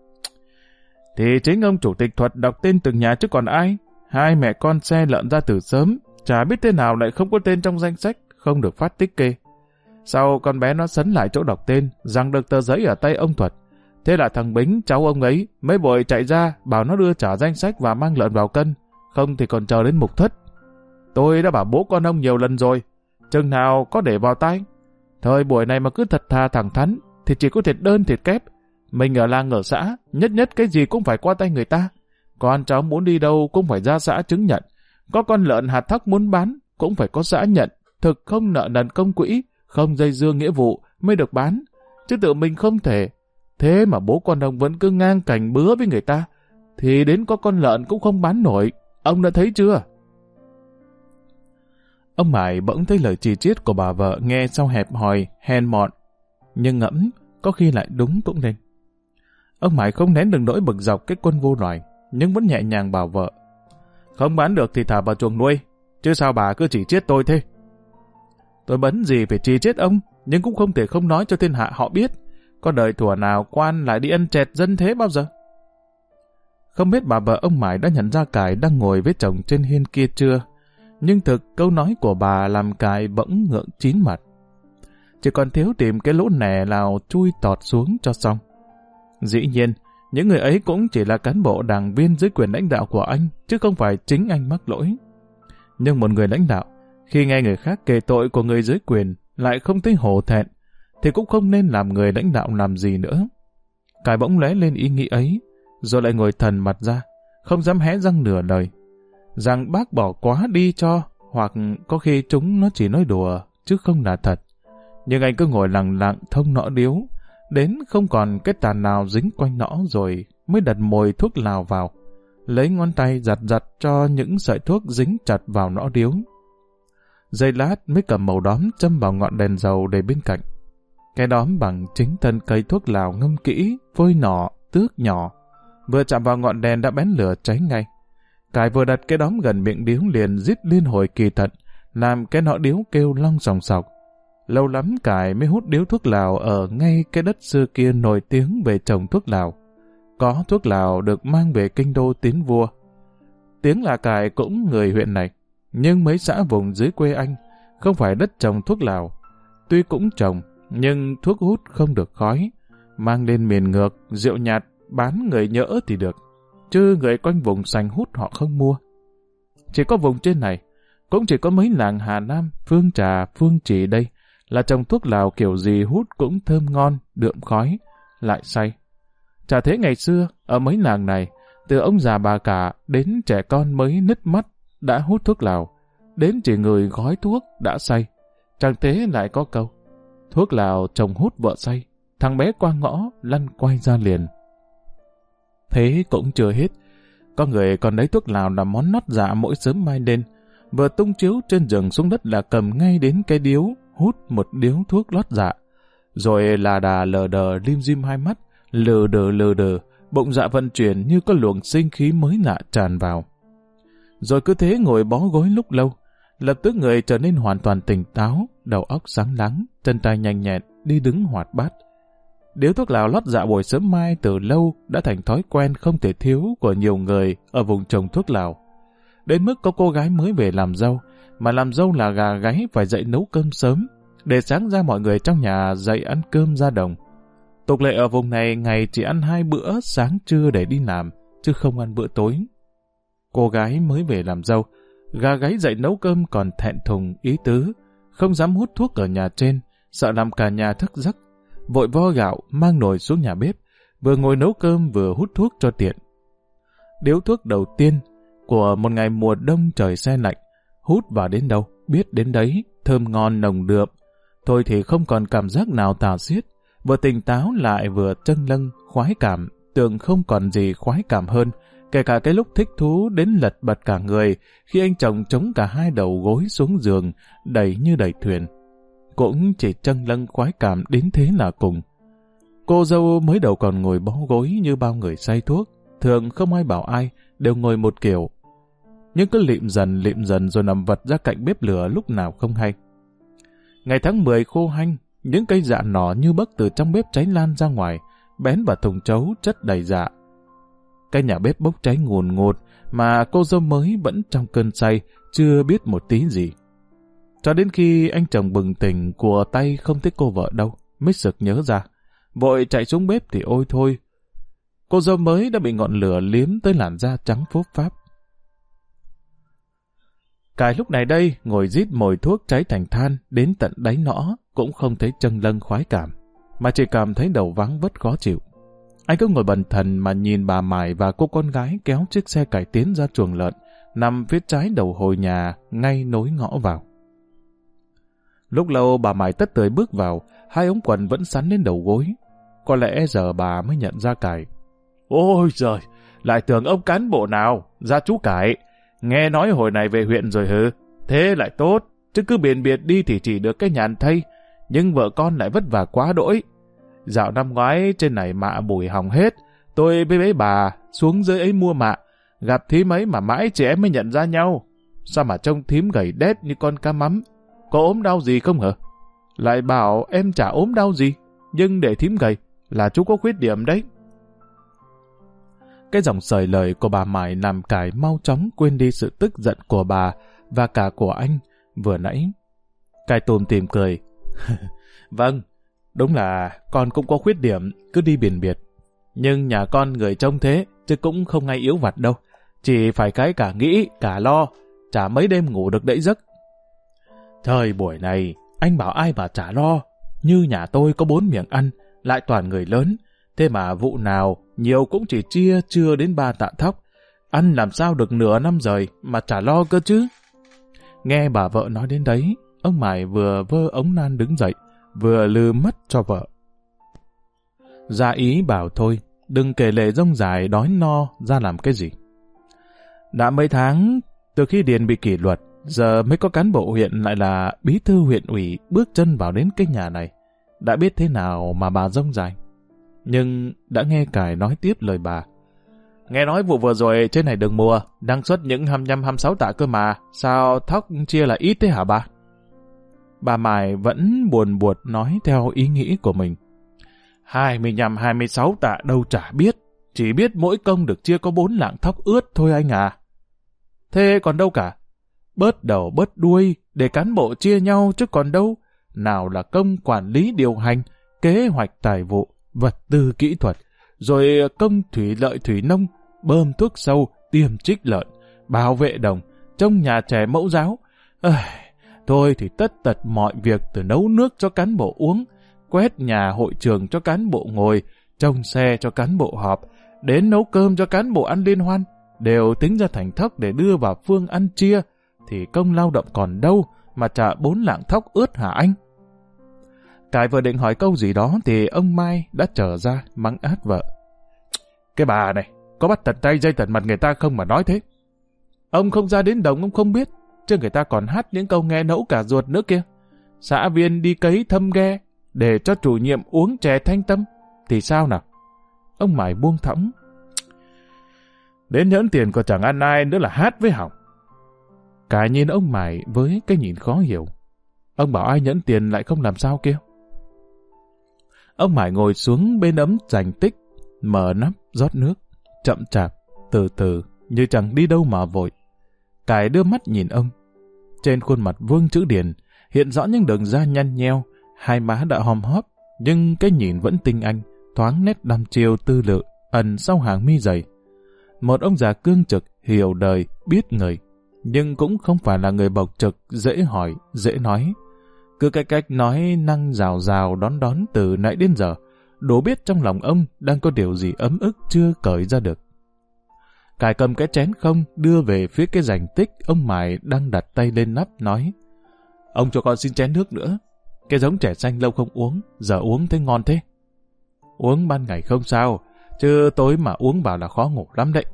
Thì chính ông chủ tịch Thuật đọc tên từng nhà chứ còn ai. Hai mẹ con xe lợn ra từ sớm, chả biết thế nào lại không có tên trong danh sách, không được phát tích kê. Sau con bé nó sấn lại chỗ đọc tên, rằng được tờ giấy ở tay ông Thuật. Thế là thằng Bính, cháu ông ấy, mấy bội chạy ra, bảo nó đưa trả danh sách và mang lợn vào cân, không thì còn chờ đến mục thất. Tôi đã bảo bố con ông nhiều lần rồi, chừng nào có để vào tay. Thời buổi này mà cứ thật thà thẳng thắn, thì chỉ có thịt đơn thịt kép. Mình ở làng ở xã, nhất cái gì cũng phải qua tay người ta. Con cháu muốn đi đâu cũng phải ra xã chứng nhận. Có con lợn hạt thóc muốn bán, cũng phải có xã nhận, thực không nợ nần công quỹ, không dây dưa nghĩa vụ mới được bán. Chứ tự mình không thể. Thế mà bố con ông vẫn cứ ngang cành bứa với người ta, thì đến có con lợn cũng không bán nổi. Ông đã thấy chưa? Ông Mải bỗng thấy lời chỉ chiết của bà vợ nghe sau hẹp hòi, hèn mọn. Nhưng ngẫm, có khi lại đúng cũng nên. Ông Mải không nén được nỗi bực dọc cái quân vô loài, nhưng vẫn nhẹ nhàng bảo vợ. Không bán được thì thả vào chuồng nuôi, chứ sao bà cứ chỉ chết tôi thế? Tôi bấn gì phải chỉ chết ông, nhưng cũng không thể không nói cho thiên hạ họ biết. Có đời thủa nào quan lại đi ăn chẹt dân thế bao giờ? Không biết bà vợ ông Mải đã nhận ra Cải đang ngồi với chồng trên hiên kia chưa, nhưng thực câu nói của bà làm Cải bỗng ngượng chín mặt. Chỉ còn thiếu tìm cái lỗ nẻ nào chui tọt xuống cho xong. Dĩ nhiên, những người ấy cũng chỉ là cán bộ đảng viên dưới quyền lãnh đạo của anh, chứ không phải chính anh mắc lỗi. Nhưng một người lãnh đạo, khi nghe người khác kể tội của người dưới quyền lại không thấy hổ thẹn, thì cũng không nên làm người lãnh đạo làm gì nữa. Cải bỗng lóe lên ý nghĩ ấy, rồi lại ngồi thần mặt ra, không dám hé răng nửa lời. Rằng bác bỏ quá đi cho, hoặc có khi chúng nó chỉ nói đùa, chứ không là thật. Nhưng anh cứ ngồi lặng lặng thông nõ điếu, đến không còn cái tàn nào dính quanh nõ rồi mới đặt mồi thuốc lào vào, lấy ngón tay giặt giặt cho những sợi thuốc dính chặt vào nõ điếu. Giây lát mới cầm màu đóm châm vào ngọn đèn dầu để bên cạnh. Cái đóm bằng chính thân cây thuốc lào ngâm kỹ, phơi nỏ, tước nhỏ. Vừa chạm vào ngọn đèn đã bén lửa cháy ngay. Cải vừa đặt cái đóm gần miệng điếu liền rít liên hồi kỳ tận, làm cái nọ điếu kêu long sòng sọc. Lâu lắm Cải mới hút điếu thuốc lào ở ngay cái đất xưa kia nổi tiếng về trồng thuốc lào. Có thuốc lào được mang về kinh đô Tiến Vua. Tiếng là Cải cũng người huyện này, nhưng mấy xã vùng dưới quê anh không phải đất trồng thuốc lào. Tuy cũng trồng, nhưng thuốc hút không được khói. Mang lên miền ngược, rượu nhạt, bán người nhỡ thì được, chứ người quanh vùng sành hút họ không mua. Chỉ có vùng trên này, cũng chỉ có mấy làng Hà Nam, Phương Trà, Phương Trì đây, là trồng thuốc lào kiểu gì hút cũng thơm ngon, đượm khói, lại say. Chả thế ngày xưa, ở mấy làng này, từ ông già bà cả đến trẻ con mới nứt mắt đã hút thuốc lào, đến chỉ người gói thuốc đã say. Chẳng thế lại có câu, thuốc lào chồng hút vợ say, thằng bé qua ngõ lăn quay ra liền. Thế cũng chưa hết, có người còn lấy thuốc lào làm món nót dạ mỗi sớm mai lên, vừa tung chiếu trên giường xuống đất là cầm ngay đến cái điếu, hút một điếu thuốc lót dạ, rồi là đà lờ đờ lim dim hai mắt, lờ đờ, bụng dạ vận chuyển như có luồng sinh khí mới lạ tràn vào. Rồi cứ thế ngồi bó gối lúc lâu, lập tức người trở nên hoàn toàn tỉnh táo, đầu óc sáng láng, chân tay nhanh nhẹn, đi đứng hoạt bát. Điếu thuốc lào lót dạ buổi sớm mai từ lâu đã thành thói quen không thể thiếu của nhiều người ở vùng trồng thuốc lào. Đến mức có cô gái mới về làm dâu, mà làm dâu là gà gáy phải dậy nấu cơm sớm, để sáng ra mọi người trong nhà dậy ăn cơm ra đồng. Tục lệ ở vùng này ngày chỉ ăn 2 bữa sáng trưa để đi làm, chứ không ăn bữa tối. Cô gái mới về làm dâu, gà gáy dậy nấu cơm còn thẹn thùng ý tứ, không dám hút thuốc ở nhà trên, sợ làm cả nhà thức giấc. Vội vo gạo mang nồi xuống nhà bếp, vừa ngồi nấu cơm vừa hút thuốc cho tiện. Điếu thuốc đầu tiên của một ngày mùa đông trời se lạnh, hút vào đến đâu biết đến đấy, thơm ngon nồng đượm. Thôi thì không còn cảm giác nào tà xiết, vừa tỉnh táo lại vừa trân lâng khoái cảm, tưởng không còn gì khoái cảm hơn, kể cả cái lúc thích thú đến lật bật cả người khi anh chồng chống cả hai đầu gối xuống giường, đẩy như đẩy thuyền. Cũng chỉ trân lâng khoái cảm đến thế là cùng. Cô dâu mới đầu còn ngồi bó gối như bao người say thuốc, thường không ai bảo ai, đều ngồi một kiểu. Nhưng cứ lịm dần rồi nằm vật ra cạnh bếp lửa lúc nào không hay. Ngày tháng 10 khô hanh, những cây dạ nỏ như bấc từ trong bếp cháy lan ra ngoài, bén vào thùng trấu chất đầy dạ. Cái nhà bếp bốc cháy ngùn ngụt, mà cô dâu mới vẫn trong cơn say, chưa biết một tí gì. Cho đến khi anh chồng bừng tỉnh của tay không thấy cô vợ đâu, mới sực nhớ ra. Vội chạy xuống bếp thì ôi thôi. Cô dâu mới đã bị ngọn lửa liếm tới làn da trắng phốp pháp. Cải lúc này đây, ngồi rít mồi thuốc cháy thành than đến tận đáy nõ, cũng không thấy trân lâng khoái cảm, mà chỉ cảm thấy đầu vắng vất khó chịu. Anh cứ ngồi bần thần mà nhìn bà Mải và cô con gái kéo chiếc xe cải tiến ra chuồng lợn, nằm phía trái đầu hồi nhà, ngay nối ngõ vào. Lúc lâu bà Mải tất tưởi bước vào, hai ống quần vẫn sắn lên đầu gối. Có lẽ giờ bà mới nhận ra Cải. Ôi giời, lại tưởng ông cán bộ nào, ra chú Cải. Nghe nói hồi này về huyện rồi hứ, thế lại tốt, chứ cứ biền biệt đi thì chỉ được cái nhàn thay, nhưng vợ con lại vất vả quá đỗi. Dạo năm ngoái trên này mạ bùi hỏng hết, Tôi với mấy bà xuống dưới ấy mua mạ, gặp thím ấy mà mãi chị em mới nhận ra nhau. Sao mà trông thím gầy đét như con cá mắm? Có ốm đau gì không hả? Lại bảo em chả ốm đau gì, nhưng để thím gầy là chú có khuyết điểm đấy. Cái dòng sời lời của bà Mải làm Cải mau chóng quên đi sự tức giận của bà và cả của anh vừa nãy. Cải tủm tỉm cười. Vâng, đúng là con cũng có khuyết điểm, cứ đi biển biệt. Nhưng nhà con người trông thế, chứ cũng không ai yếu vặt đâu. Chỉ phải cái cả nghĩ, cả lo, chả mấy đêm ngủ được đẫy giấc. Thời buổi này, anh bảo ai mà chả lo. Như nhà tôi có 4 miệng ăn, lại toàn người lớn. Thế mà vụ nào, nhiều cũng chỉ chia chưa đến 3 tạ thóc. Ăn làm sao được nửa năm rồi mà chả lo cơ chứ. Nghe bà vợ nói đến đấy, ông Mải vừa vơ ống nan đứng dậy, vừa lừ mắt cho vợ. Ra ý bảo thôi, đừng kể lể rông dài đói no ra làm cái gì. Đã mấy tháng, từ khi Điền bị kỷ luật, giờ mới có cán bộ huyện lại là bí thư huyện ủy bước chân vào đến cái nhà này. Đã biết thế nào mà bà rông dài. Nhưng đã nghe Cải nói tiếp lời bà. Nghe nói vụ vừa rồi trên này đừng mùa, năng suất những 25-26 tạ cơ mà, sao thóc chia là ít thế hả bà? Bà Mải vẫn buồn buột nói theo ý nghĩ của mình. 25-26 tạ đâu chả biết, chỉ biết mỗi công được chia có 4 lạng thóc ướt thôi anh à. Thế còn đâu cả, bớt đầu bớt đuôi để cán bộ chia nhau chứ còn đâu. Nào là công quản lý điều hành, kế hoạch tài vụ, vật tư kỹ thuật, rồi công thủy lợi thủy nông, bơm thuốc sâu, tiêm trích lợn, bảo vệ đồng, trông nhà trẻ mẫu giáo. Thôi thì tất tật mọi việc từ nấu nước cho cán bộ uống, quét nhà hội trường cho cán bộ ngồi, trông xe cho cán bộ họp, đến nấu cơm cho cán bộ ăn liên hoan, đều tính ra thành thóc để đưa vào phương ăn chia, thì công lao động còn đâu mà trả 4 lạng thóc ướt hả anh? Cải vừa định hỏi câu gì đó thì ông Mai đã trở ra mắng át vợ. Cái bà này, có bắt tận tay dây tận mặt người ta không mà nói thế? Ông không ra đến đồng ông không biết, chứ người ta còn hát những câu nghe nẫu cả ruột nữa kia. Xã viên đi cấy thâm ghe để cho chủ nhiệm uống chè thanh tâm, thì sao nào? Ông Mải buông thõng. Đến nhẫn tiền còn chẳng ăn ai nữa là hát với hỏng. Cả nhìn ông Mải với cái nhìn khó hiểu. Ông bảo ai nhẫn tiền lại không làm sao kia? Ông Mải ngồi xuống bên ấm rành tích, mở nắp rót nước, chậm chạp, từ từ, như chẳng đi đâu mà vội. Cải đưa mắt nhìn ông. Trên khuôn mặt Vương chữ Điền hiện rõ những đường da nhăn nheo, hai má đã hòm hóp, nhưng cái nhìn vẫn tinh anh, thoáng nét đăm chiêu tư lự, ẩn sau hàng mi dày. Một ông già cương trực, hiểu đời, biết người, nhưng cũng không phải là người bộc trực, dễ hỏi, dễ nói. Cứ cái cách nói năng rào rào đón đón từ nãy đến giờ, đủ biết trong lòng ông đang có điều gì ấm ức chưa cởi ra được. Cải cầm cái chén không đưa về phía cái rành tích, ông Mải đang đặt tay lên nắp nói: Ông cho con xin chén nước nữa. Cái giống trẻ xanh lâu không uống, giờ uống thấy ngon thế. Uống ban ngày không sao, chứ tối mà uống bảo là khó ngủ lắm đấy.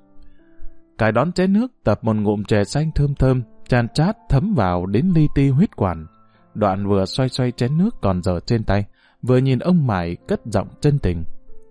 Cải đón chén nước, tập một ngụm chè xanh thơm thơm, chan chát thấm vào đến li ti huyết quản. Đoạn vừa xoay xoay chén nước còn dở trên tay, vừa nhìn ông Mải cất giọng chân tình.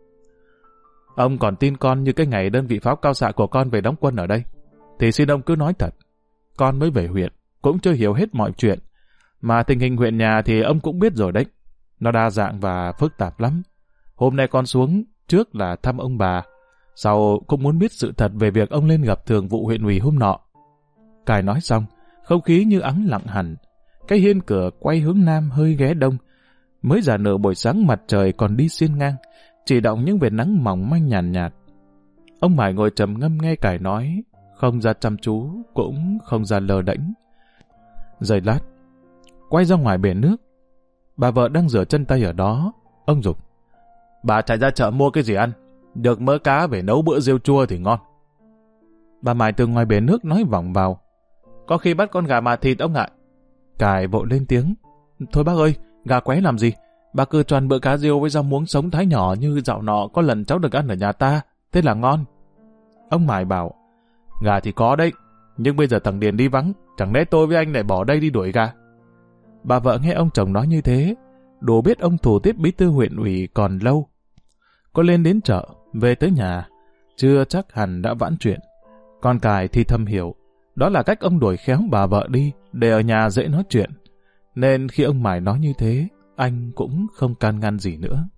Ông còn tin con như cái ngày đơn vị pháo cao xạ của con về đóng quân ở đây, thì xin ông cứ nói thật. Con mới về huyện, cũng chưa hiểu hết mọi chuyện. Mà tình hình huyện nhà thì ông cũng biết rồi đấy. Nó đa dạng và phức tạp lắm. Hôm nay con xuống, trước là thăm ông bà, sau cũng muốn biết sự thật về việc ông lên gặp thường vụ huyện ủy hôm nọ. Cải nói xong, không khí như ắng lặng hẳn. Cái hiên cửa quay hướng nam hơi ghé đông. Mới giả nửa buổi sáng mặt trời còn đi xiên ngang, chỉ đọng những vệt nắng mỏng manh nhàn nhạt. Ông Mải ngồi trầm ngâm nghe Cải nói, không ra chăm chú, cũng không ra lờ đễnh. Giây lát, quay ra ngoài bể nước. Bà vợ đang rửa chân tay ở đó. Ông giục: Bà chạy ra chợ mua cái gì ăn, được mỡ cá về nấu bữa riêu chua thì ngon. Bà Mải từ ngoài bể nước nói vọng vào: Có khi bắt con gà mà thịt ông ạ. Cải vội lên tiếng: Thôi bác ơi, gà qué làm gì? Bà cứ toàn bữa cá riêu với rau muống sống thái nhỏ như dạo nọ có lần cháu được ăn ở nhà ta, thế là ngon. Ông Mải bảo: Gà thì có đấy, nhưng bây giờ thằng Điền đi vắng, chẳng lẽ tôi với anh lại bỏ đây đi đuổi gà? Bà vợ nghe ông chồng nói như thế, đủ biết ông thủ tiếp bí thư huyện ủy còn lâu. Có lên đến chợ, về tới nhà, chưa chắc hẳn đã vãn chuyện. Con Cải thì thầm hiểu, đó là cách ông đuổi khéo bà vợ đi để ở nhà dễ nói chuyện. Nên khi ông Mải nói như thế, anh cũng không can ngăn gì nữa.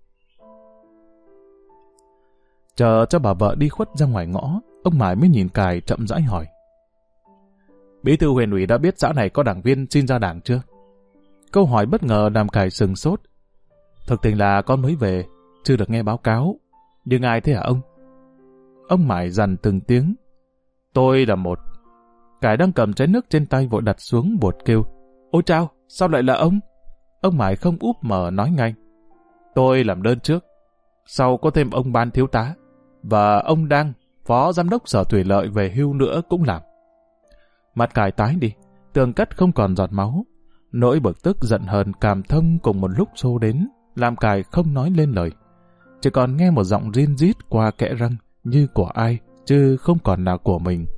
Chờ cho bà vợ đi khuất ra ngoài ngõ, ông Mải mới nhìn Cải chậm rãi hỏi. Bí thư huyện ủy đã biết xã này có đảng viên xin ra đảng chưa? Câu hỏi bất ngờ làm Cải sừng sốt. Thực tình là con mới về, chưa được nghe báo cáo. Nhưng ai thế hả ông? Ông Mải dằn từng tiếng. Tôi là một. Cải đang cầm chén nước trên tay vội đặt xuống bột kêu. Ôi chao, sao lại là ông? Ông Mải không úp mở nói ngay. Tôi làm đơn trước. Sau có thêm ông Ban thiếu tá. Và ông Đăng, phó giám đốc sở thủy lợi về hưu nữa cũng làm. Mặt Cải tái đi, tường cắt không còn giọt máu. Nỗi bực tức giận hờn cảm thông cùng một lúc xô đến, làm Cải không nói lên lời. Chỉ còn nghe một giọng rin rít qua kẽ răng như của ai, chứ không còn là của mình.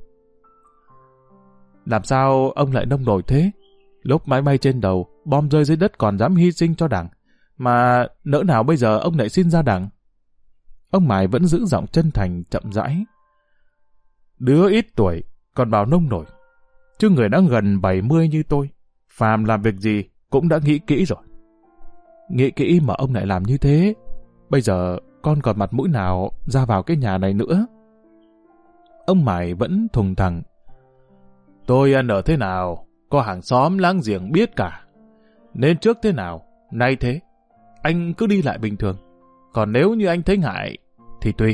Làm sao ông lại nông nổi thế? Lúc máy bay trên đầu, bom rơi dưới đất còn dám hy sinh cho đảng. Mà nỡ nào bây giờ ông lại xin ra đảng? Ông Mải vẫn giữ giọng chân thành chậm rãi. Đứa ít tuổi, còn bảo nông nổi. Chứ người đã gần 70 như tôi, phàm làm việc gì cũng đã nghĩ kỹ rồi. Nghĩ kỹ mà ông lại làm như thế. Bây giờ con còn mặt mũi nào ra vào cái nhà này nữa? Ông Mải vẫn thùng thẳng. Tôi ăn ở thế nào, có hàng xóm láng giềng biết cả. Nên trước thế nào, nay thế. Anh cứ đi lại bình thường. Còn nếu như anh thấy ngại, thì tùy.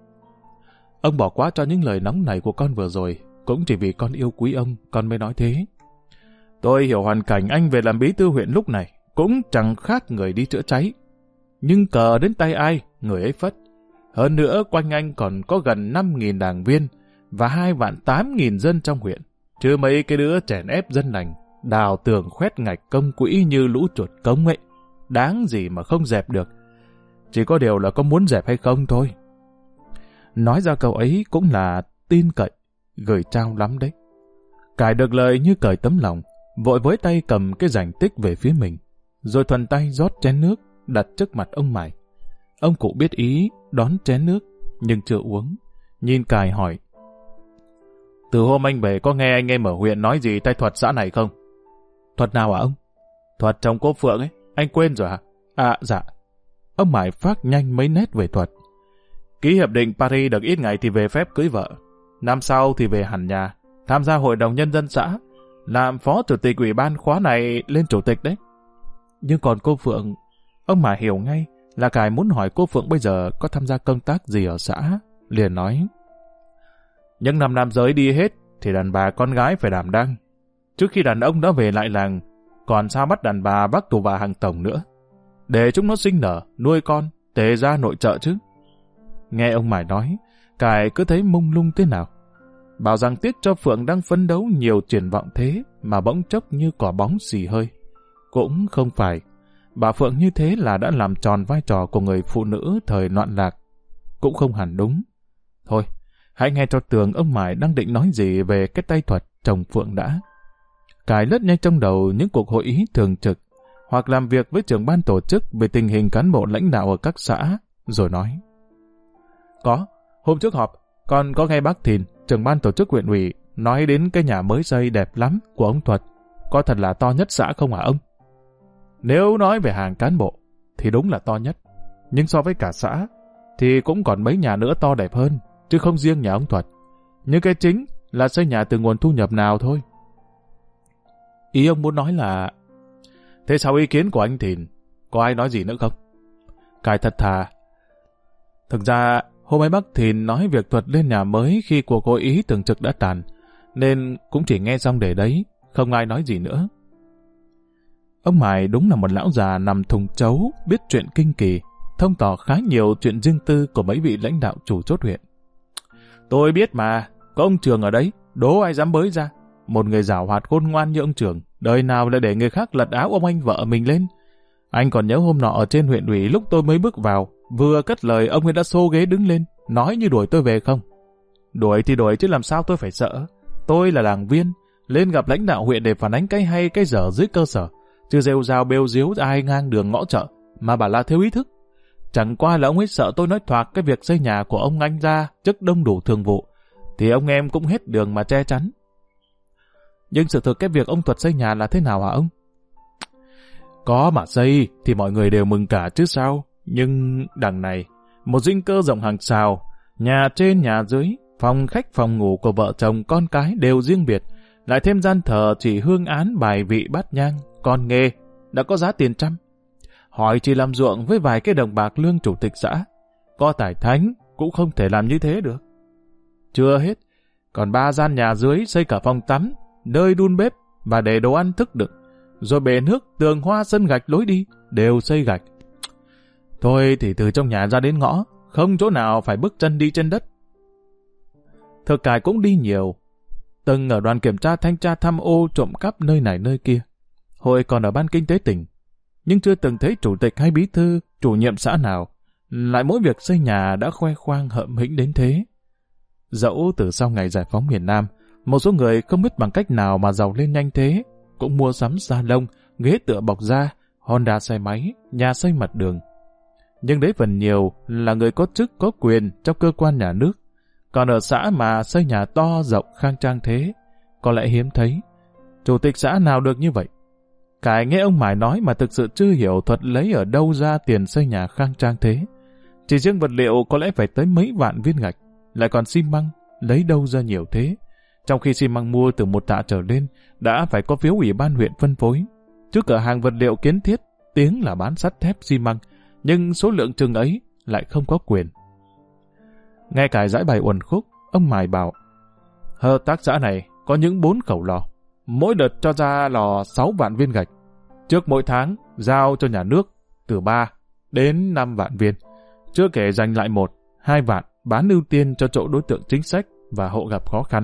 Ông bỏ qua cho những lời nóng này của con vừa rồi. Cũng chỉ vì con yêu quý ông, con mới nói thế. Tôi hiểu hoàn cảnh anh về làm bí thư huyện lúc này, cũng chẳng khác người đi chữa cháy. Nhưng cờ đến tay ai, người ấy phất. Hơn nữa, quanh anh còn có gần 5.000 đảng viên và 2.800.000 dân trong huyện. Chứ mấy cái đứa chèn ép dân lành, đào tường khoét ngạch công quỹ như lũ chuột công ấy. Đáng gì mà không dẹp được. Chỉ có điều là có muốn dẹp hay không thôi. Nói ra câu ấy cũng là tin cậy, gửi trao lắm đấy. Cải được lời như cởi tấm lòng, vội với tay cầm cái rảnh tích về phía mình, rồi thuần tay rót chén nước, đặt trước mặt ông Mải. Ông cụ biết ý, đón chén nước, nhưng chưa uống. Nhìn Cải hỏi. Từ hôm anh về có nghe anh em ở huyện nói gì tay Thuật xã này không? Thuật nào hả ông? Thuật chồng cô Phượng ấy, anh quên rồi hả? À dạ. Ông Mải phát nhanh mấy nét về Thuật. Ký hiệp định Paris được ít ngày thì về phép cưới vợ. Năm sau thì về hẳn nhà, tham gia hội đồng nhân dân xã, làm phó chủ tịch ủy ban khóa này lên chủ tịch đấy. Nhưng còn cô Phượng, ông Mải hiểu ngay là Cải muốn hỏi cô Phượng bây giờ có tham gia công tác gì ở xã. Liền nói, những năm nam giới đi hết thì đàn bà con gái phải đảm đang. Trước khi đàn ông đã về lại làng, còn sao bắt đàn bà vác tù và hàng tổng nữa, để chúng nó sinh nở, nuôi con, tề ra nội trợ chứ. Nghe ông Mải nói, Cải cứ thấy mông lung thế nào. Bảo rằng tiếc cho Phượng đang phấn đấu nhiều triển vọng thế mà bỗng chốc như quả bóng xì hơi. Cũng không phải. Bà Phượng như thế là đã làm tròn vai trò của người phụ nữ thời loạn lạc. Cũng không hẳn đúng. Thôi, hãy nghe cho tường ông Mải đang định nói gì về cái tay Thuật chồng Phượng đã. Cải lướt nhanh trong đầu những cuộc hội ý thường trực hoặc làm việc với trưởng ban tổ chức về tình hình cán bộ lãnh đạo ở các xã, rồi nói. Có, hôm trước họp, con có nghe bác Thìn, trưởng ban tổ chức huyện ủy, nói đến cái nhà mới xây đẹp lắm của ông Thuật. Có thật là to nhất xã không hả ông? Nếu nói về hàng cán bộ, thì đúng là to nhất. Nhưng so với cả xã, thì cũng còn mấy nhà nữa to đẹp hơn, chứ không riêng nhà ông Thuật. Nhưng cái chính là xây nhà từ nguồn thu nhập nào thôi. Ý ông muốn nói là... Thế sau ý kiến của anh Thìn, có ai nói gì nữa không? Cải thật thà. Thực ra, hôm ấy bác Thìn nói việc Thuật lên nhà mới khi cuộc hội ý thường trực đã tàn, nên cũng chỉ nghe xong để đấy, không ai nói gì nữa. Ông Mải đúng là một lão già nằm thùng chấu, biết chuyện kinh kỳ, thông tỏ khá nhiều chuyện riêng tư của mấy vị lãnh đạo chủ chốt huyện. Tôi biết mà, có ông Trường ở đấy, đố ai dám bới ra. Một người giảo hoạt khôn ngoan như ông Trường, đời nào lại để người khác lật áo ông anh vợ mình lên. Anh còn nhớ hôm nọ ở trên huyện ủy lúc tôi mới bước vào, vừa cất lời ông ấy đã xô ghế đứng lên, nói như đuổi tôi về không. Đuổi thì đuổi chứ làm sao tôi phải sợ. Tôi là đảng viên, lên gặp lãnh đạo huyện để phản ánh cái hay cái dở dưới cơ sở, chứ rêu rao bêu díu ai ngang đường ngõ chợ, mà bảo là thiếu ý thức. Chẳng qua là ông ấy sợ tôi nói thoạc cái việc xây nhà của ông anh ra trước đông đủ thường vụ, thì ông em cũng hết đường mà che chắn. Nhưng sự thực cái việc ông Thuật xây nhà là thế nào hả ông? Có mà xây thì mọi người đều mừng cả chứ sao. Nhưng đằng này, một dinh cơ rộng hàng sào, nhà trên nhà dưới, phòng khách phòng ngủ của vợ chồng con cái đều riêng biệt, lại thêm gian thờ chỉ hương án bài vị bát nhang, con nghề, đã có giá tiền trăm. Hỏi chỉ làm ruộng với vài cái đồng bạc lương chủ tịch xã, có tài thánh cũng không thể làm như thế được. Chưa hết, còn 3 gian nhà dưới xây cả phòng tắm, nơi đun bếp và để đồ ăn thức đựng, rồi bể nước, tường hoa, sân gạch, lối đi đều xây gạch. Thôi thì từ trong nhà ra đến ngõ, không chỗ nào phải bước chân đi trên đất. Thực cải cũng đi nhiều, từng ở đoàn kiểm tra thanh tra tham ô trộm cắp nơi này nơi kia. Hồi còn ở ban kinh tế tỉnh, nhưng chưa từng thấy chủ tịch hay bí thư, chủ nhiệm xã nào lại mỗi việc xây nhà đã khoe khoang hợm hĩnh đến thế. Dẫu từ sau ngày giải phóng miền Nam, một số người không biết bằng cách nào mà giàu lên nhanh thế, cũng mua sắm salon, ghế tựa bọc da, Honda xe máy, nhà xây mặt đường. Nhưng đấy phần nhiều là người có chức có quyền trong cơ quan nhà nước. Còn ở xã mà xây nhà to rộng khang trang thế, có lẽ hiếm thấy. Chủ tịch xã nào được như vậy? Cái nghe ông Mải nói mà thực sự chưa hiểu Thuật lấy ở đâu ra tiền xây nhà khang trang thế. Chỉ riêng vật liệu có lẽ phải tới mấy vạn viên gạch, lại còn xi măng, lấy đâu ra nhiều thế. Trong khi xi măng mua từ 1 tạ trở lên đã phải có phiếu ủy ban huyện phân phối. Chứ cửa hàng vật liệu kiến thiết, tiếng là bán sắt thép xi măng, nhưng số lượng chừng ấy lại không có quyền. Nghe cái giải bày uẩn khúc, ông Mải bảo, hợp tác xã này có những 4 khẩu lò, mỗi đợt cho ra lò 6 vạn viên gạch. Trước mỗi tháng giao cho nhà nước từ 3 đến 5 vạn viên, chưa kể dành lại 1-2 vạn bán ưu tiên cho chỗ đối tượng chính sách và hộ gặp khó khăn.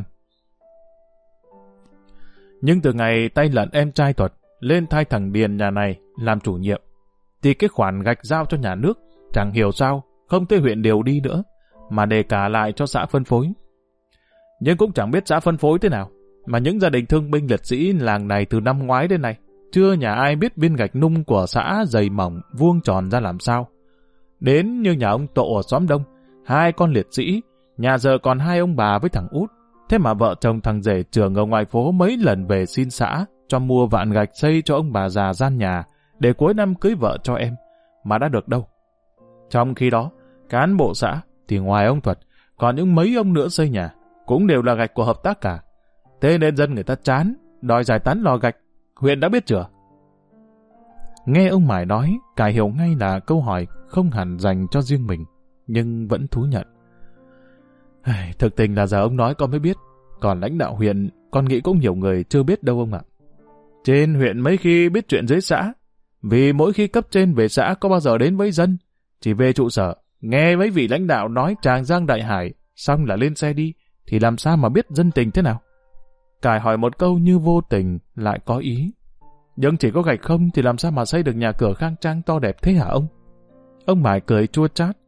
Nhưng từ ngày tay lận em trai Thuật lên thay thằng Điền nhà này làm chủ nhiệm, thì cái khoản gạch giao cho nhà nước chẳng hiểu sao không tới huyện điều đi nữa, mà để cả lại cho xã phân phối. Nhưng cũng chẳng biết xã phân phối thế nào, mà những gia đình thương binh liệt sĩ làng này từ năm ngoái đến nay, chưa nhà ai biết viên gạch nung của xã dày mỏng vuông tròn ra làm sao. Đến như nhà ông Tộ ở xóm Đông, 2 con liệt sĩ, nhà giờ còn 2 ông bà với thằng út. Thế mà vợ chồng thằng rể trưởng ở ngoài phố mấy lần về xin xã cho mua vạn gạch xây cho ông bà già gian nhà để cuối năm cưới vợ cho em, mà đã được đâu. Trong khi đó, cán bộ xã thì ngoài ông Thuật, còn những mấy ông nữa xây nhà cũng đều là gạch của hợp tác cả. Thế nên dân người ta chán, đòi giải tán lò gạch. Huyện đã biết chưa? Nghe ông Mải nói, Cải hiểu ngay là câu hỏi không hẳn dành cho riêng mình, nhưng vẫn thú nhận. Thực tình là giờ ông nói con mới biết, còn lãnh đạo huyện con nghĩ cũng nhiều người chưa biết đâu ông ạ. Trên huyện mấy khi biết chuyện dưới xã, vì mỗi khi cấp trên về xã có bao giờ đến với dân, chỉ về trụ sở, nghe mấy vị lãnh đạo nói Tràng Giang Đại Hải, xong là lên xe đi, thì làm sao mà biết dân tình thế nào? Cải hỏi một câu như vô tình lại có ý. Nhưng chỉ có gạch không thì làm sao mà xây được nhà cửa khang trang to đẹp thế hả ông? Ông Mải cười chua chát.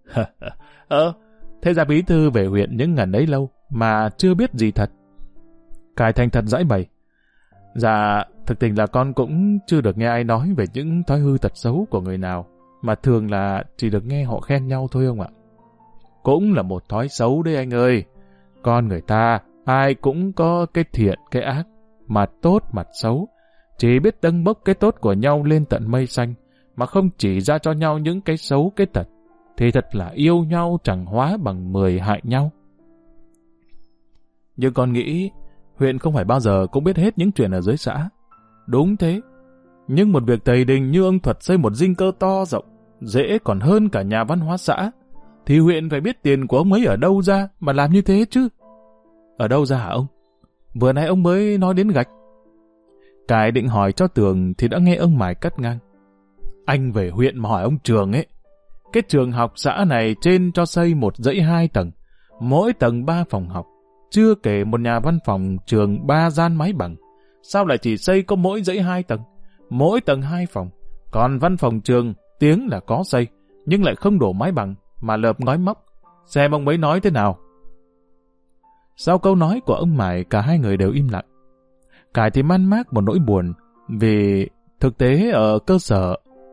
Thế ra bí thư về huyện những ngần ấy lâu mà chưa biết gì thật. Cải thành thật giải bày. Dạ, thực tình là con cũng chưa được nghe ai nói về những thói hư tật xấu của người nào, mà thường là chỉ được nghe họ khen nhau thôi ông ạ. Cũng là một thói xấu đấy anh ơi. Con người ta, ai cũng có cái thiện, cái ác, mặt tốt, mặt xấu. Chỉ biết tâng bốc cái tốt của nhau lên tận mây xanh, mà không chỉ ra cho nhau những cái xấu, cái tật, thì thật là yêu nhau chẳng hóa bằng 10 hại nhau. Nhưng con nghĩ, huyện không phải bao giờ cũng biết hết những chuyện ở dưới xã. Đúng thế, nhưng một việc thầy đình như ông Thuật xây một dinh cơ to rộng, dễ còn hơn cả nhà văn hóa xã, thì huyện phải biết tiền của ông ấy ở đâu ra mà làm như thế chứ. Ở đâu ra hả ông? Vừa nãy ông mới nói đến gạch. Cái định hỏi cho tường thì đã nghe ông Mải cắt ngang. Anh về huyện mà hỏi ông Trường ấy. Cái trường học xã này trên cho xây một dãy 2 tầng, mỗi tầng 3 phòng học, chưa kể một nhà văn phòng trường 3 gian mái bằng. Sao lại chỉ xây có mỗi dãy 2 tầng, mỗi tầng 2 phòng, còn văn phòng trường tiếng là có xây, nhưng lại không đổ mái bằng mà lợp ngói móc. Xem ông ấy nói thế nào. Sau câu nói của ông Mải, cả hai người đều im lặng. Cải thì man mác một nỗi buồn, vì thực tế ở cơ sở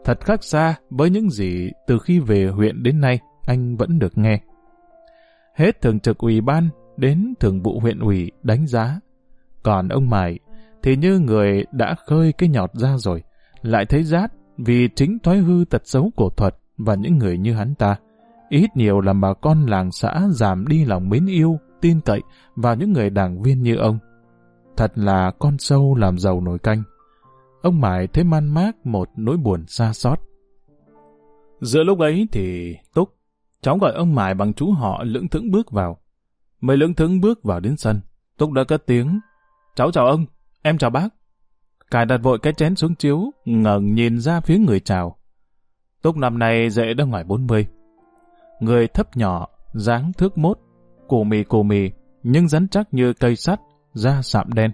thật khác xa với những gì từ khi về huyện đến nay anh vẫn được nghe. Hết thường trực ủy ban đến thường vụ huyện ủy đánh giá. Còn ông Mải thì như người đã khơi cái nhọt ra rồi, lại thấy rát vì chính thói hư tật xấu của Thuật và những người như hắn ta. Ít nhiều làm bà con làng xã giảm đi lòng mến yêu, tin cậy vào những người đảng viên như ông. Thật là con sâu làm giàu nồi canh. Ông Mải thấy man mác một nỗi buồn xa xót. Giữa lúc ấy thì Túc, cháu gọi ông Mải bằng chú họ, lững thững bước vào. Mới lững thững bước vào đến sân, Túc đã cất tiếng: "Cháu chào ông, em chào bác." Cải đặt vội cái chén xuống chiếu, ngẩng nhìn ra phía người chào. Túc năm nay dễ đã ngoài 40. Người thấp nhỏ, dáng thước mốt, cù mì, nhưng rắn chắc như cây sắt, da sạm đen.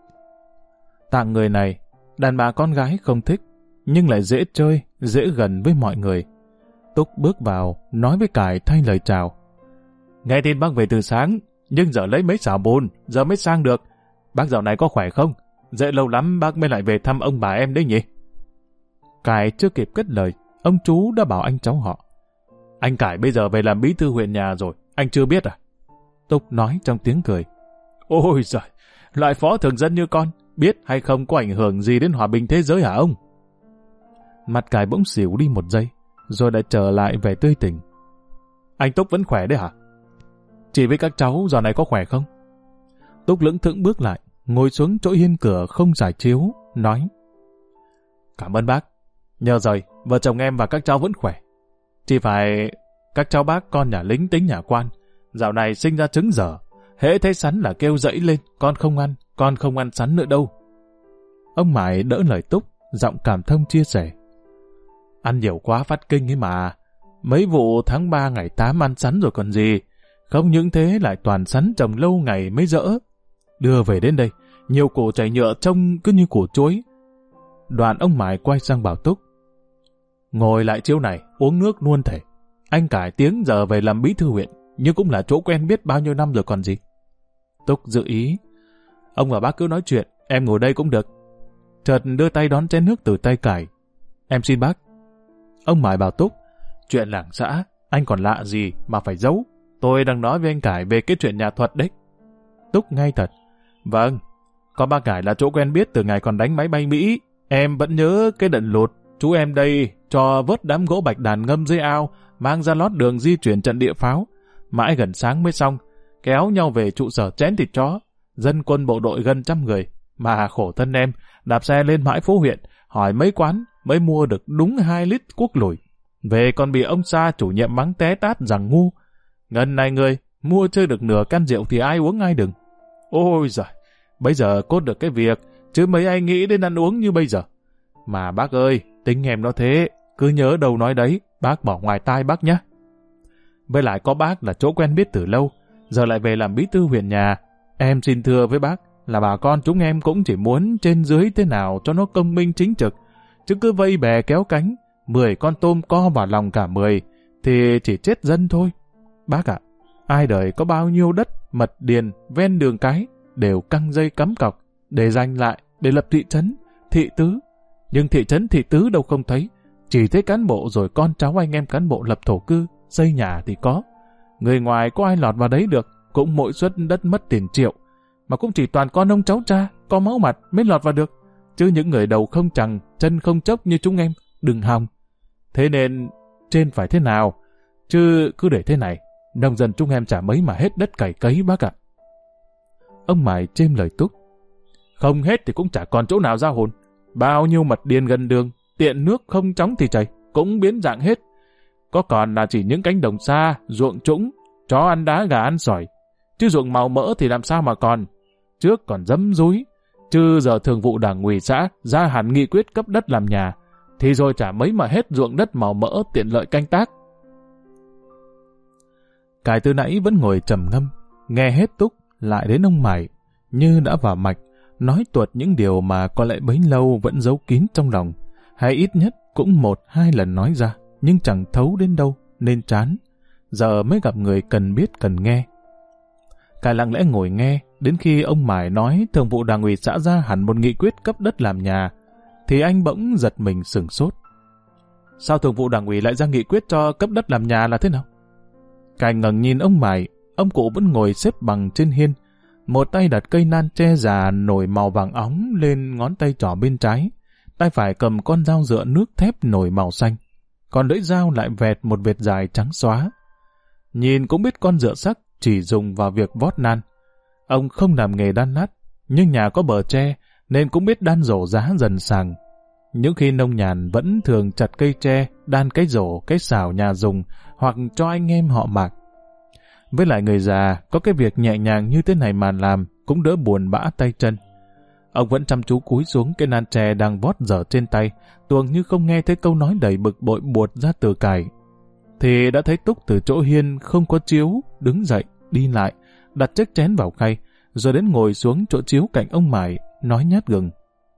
Tạng người này, đàn bà con gái không thích, nhưng lại dễ chơi, dễ gần với mọi người. Túc bước vào, nói với Cải thay lời chào: "Nghe tin bác về từ sáng, nhưng giờ lấy mấy xào bùn, giờ mới sang được. Bác dạo này có khỏe không? Dễ lâu lắm bác mới lại về thăm ông bà em đấy nhỉ?" Cải chưa kịp cất lời, ông chú đã bảo anh cháu họ: "Anh Cải bây giờ về làm bí thư huyện nhà rồi, anh chưa biết à?" Túc nói trong tiếng cười: "Ôi giời, loại phó thường dân như con, biết hay không có ảnh hưởng gì đến hòa bình thế giới hả ông?" Mặt Cải bỗng xỉu đi một giây, rồi lại trở lại vẻ tươi tỉnh: "Anh Túc vẫn khỏe đấy hả? Chị với các cháu giờ này có khỏe không?" Túc lững thững bước lại, ngồi xuống chỗ hiên cửa không rải chiếu, nói: "Cảm ơn bác. Nhờ rồi, vợ chồng em và các cháu vẫn khỏe. Chỉ phải các cháu bác con nhà lính tính nhà quan, dạo này sinh ra trứng dở, hễ thấy sắn là kêu dẫy lên, con không ăn sắn nữa đâu." Ông Mải đỡ lời Túc, giọng cảm thông chia sẻ: "Ăn nhiều quá phát kinh ấy mà. Mấy vụ tháng 3 ngày 8 ăn sắn rồi còn gì. Không những thế lại toàn sắn trồng lâu ngày mới dỡ. Đưa về đến đây, nhiều củ chảy nhựa trông cứ như củ chuối." Đoạn ông Mải quay sang bảo Túc: "Ngồi lại chiếu này, uống nước luôn thể. Anh Cải tiếng giờ về làm bí thư huyện, nhưng cũng là chỗ quen biết bao nhiêu năm rồi còn gì." Túc dự ý: "Ông và bác cứ nói chuyện, em ngồi đây cũng được." Chợt đưa tay đón chén nước từ tay Cải: "Em xin bác." Ông Mải bảo Túc: "Chuyện làng xã, anh còn lạ gì mà phải giấu. Tôi đang nói với anh Cải về cái chuyện nhà Thuật đấy." Túc ngay thật: "Vâng, có bác Cải là chỗ quen biết từ ngày còn đánh máy bay Mỹ. Em vẫn nhớ cái đợt lụt, chú em đây cho vớt đám gỗ bạch đàn ngâm dưới ao, mang ra lót đường di chuyển trận địa pháo. Mãi gần sáng mới xong, kéo nhau về trụ sở chén thịt chó. Dân quân bộ đội gần 100 người. Mà khổ thân em, đạp xe lên mãi phố huyện, hỏi mấy quán mới mua được đúng 2 lít cuốc lủi. Về còn bị ông Sa chủ nhiệm mắng té tát rằng ngu. Ngân này người, mua chơi được nửa can rượu thì ai uống ai đừng. Ôi giời, bây giờ cốt được cái việc, chứ mấy ai nghĩ đến ăn uống như bây giờ. Mà bác ơi, tính em nó thế, cứ nhớ đâu nói đấy, bác bỏ ngoài tai bác nhé. Với lại có bác là chỗ quen biết từ lâu, giờ lại về làm bí thư huyện nhà. Em xin thưa với bác là bà con chúng em cũng chỉ muốn trên dưới thế nào cho nó công minh chính trực, chứ cứ vây bè kéo cánh, 10 con tôm co vào lòng cả 10, thì chỉ chết dân thôi. Bác ạ, ai đời có bao nhiêu đất, mật điền, ven đường cái, đều căng dây cắm cọc, để dành lại, để lập thị trấn, thị tứ. Nhưng thị trấn thị tứ đâu không thấy, chỉ thấy cán bộ rồi con cháu anh em cán bộ lập thổ cư, xây nhà thì có. Người ngoài có ai lọt vào đấy được, cũng mỗi suất đất mất tiền triệu, mà cũng chỉ toàn con ông cháu cha, có máu mặt mới lọt vào được. Chứ những người đầu không chằng, chân không chốc như chúng em, đừng hòng. Thế nên, trên phải thế nào, chứ cứ để thế này, nông dân chúng em chả mấy mà hết đất cày cấy bác ạ." Ông Mải chêm lời Túc: "Không hết thì cũng chả còn chỗ nào ra hồn. Bao nhiêu mật điền gần đường, tiện nước không chóng thì chảy, cũng biến dạng hết. Có còn là chỉ những cánh đồng xa, ruộng trũng, chó ăn đá gà ăn sỏi. Chứ ruộng màu mỡ thì làm sao mà còn. Trước còn dấm dúi, chứ giờ thường vụ đảng ủy xã ra hẳn nghị quyết cấp đất làm nhà, thì rồi chả mấy mà hết ruộng đất màu mỡ tiện lợi canh tác." Cải từ nãy vẫn ngồi trầm ngâm, nghe hết Túc lại đến ông Mải, như đã vào mạch, nói tuột những điều mà có lẽ bấy lâu vẫn giấu kín trong lòng, hay ít nhất cũng 1-2 lần nói ra, nhưng chẳng thấu đến đâu nên chán. Giờ mới gặp người cần biết cần nghe. Cải lặng lẽ ngồi nghe, đến khi ông Mải nói thường vụ đảng ủy xã ra hẳn một nghị quyết cấp đất làm nhà, thì anh bỗng giật mình sửng sốt. Sao thường vụ đảng ủy lại ra nghị quyết cho cấp đất làm nhà là thế nào? Cải ngẩng nhìn ông Mải, ông cụ vẫn ngồi xếp bằng trên hiên, một tay đặt cây nan tre già nổi màu vàng óng lên ngón tay trỏ bên trái, tay phải cầm con dao dựa nước thép nổi màu xanh, còn lưỡi dao lại vẹt một vệt dài trắng xóa. Nhìn cũng biết con dựa sắc chỉ dùng vào việc vót nan. Ông không làm nghề đan lát, nhưng nhà có bờ tre nên cũng biết đan rổ giá dần sàng. Những khi nông nhàn vẫn thường chặt cây tre, đan cái rổ, cái xào nhà dùng hoặc cho anh em họ mặc. Với lại người già, có cái việc nhẹ nhàng như thế này mà làm cũng đỡ buồn bã tay chân. Ông vẫn chăm chú cúi xuống cái nan tre đang vót dở trên tay, tuồng như không nghe thấy câu nói đầy bực bội buột ra từ Cải. Thì đã thấy Túc từ chỗ hiên không có chiếu, đứng dậy, đi lại, đặt chiếc chén vào khay, rồi đến ngồi xuống chỗ chiếu cạnh ông Mải, nói nhát gừng.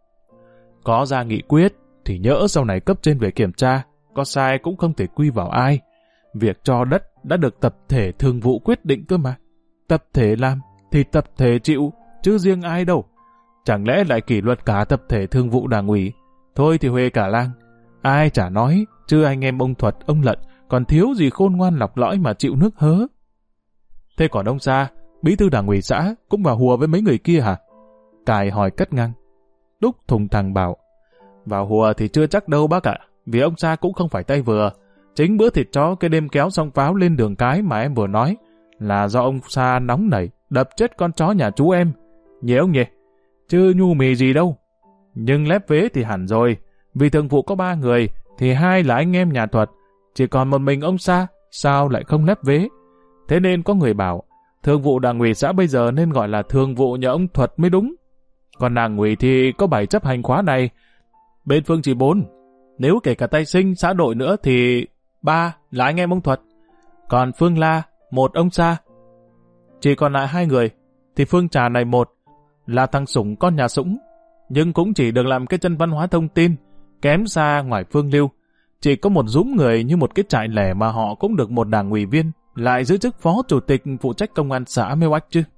Có ra nghị quyết, thì nhỡ sau này cấp trên về kiểm tra, có sai cũng không thể quy vào ai. Việc cho đất đã được tập thể thường vụ quyết định cơ mà. Tập thể làm, thì tập thể chịu, chứ riêng ai đâu. Chẳng lẽ lại kỷ luật cả tập thể thường vụ đảng ủy? Thôi thì huề cả lang. Ai chả nói, chứ anh em ông Thuật, ông Lận, còn thiếu gì khôn ngoan lọc lõi mà chịu nước hớ. Thế còn ông Sa, bí thư đảng ủy xã, cũng vào hùa với mấy người kia hả? Cải hỏi cắt ngang. Đúc thùng thẳng bảo, vào hùa thì chưa chắc đâu bác ạ, vì ông Sa cũng không phải tay vừa. Chính bữa thịt chó cái đêm kéo xong pháo lên đường cái mà em vừa nói là do ông Sa nóng nảy đập chết con chó nhà chú em. Nhỉ ông nhỉ? Chứ nhu mì gì đâu. Nhưng lép vế thì hẳn rồi, vì thường vụ có 3 người thì 2 là anh em nhà Thuật, chỉ còn một mình ông Sa, sao lại không lép vế? Thế nên có người bảo thường vụ đảng ủy xã bây giờ nên gọi là thường vụ nhà ông Thuật mới đúng. Còn đảng ủy thì có 7 chấp hành khóa này, bên Phương chỉ 4. Nếu kể cả tay sinh, xã đội nữa thì 3 là anh em ông Thuật. Còn Phương La, 1 ông Sa. Chỉ còn lại 2 người, thì Phương Trà này 1 là thằng Sủng con nhà Sủng, nhưng cũng chỉ được làm cái chân văn hóa thông tin, kém xa ngoài Phương Lưu. Chỉ có một dúm người như một cái trại lẻ mà họ cũng được một đảng ủy viên, lại giữ chức phó chủ tịch phụ trách công an xã mới oách chứ.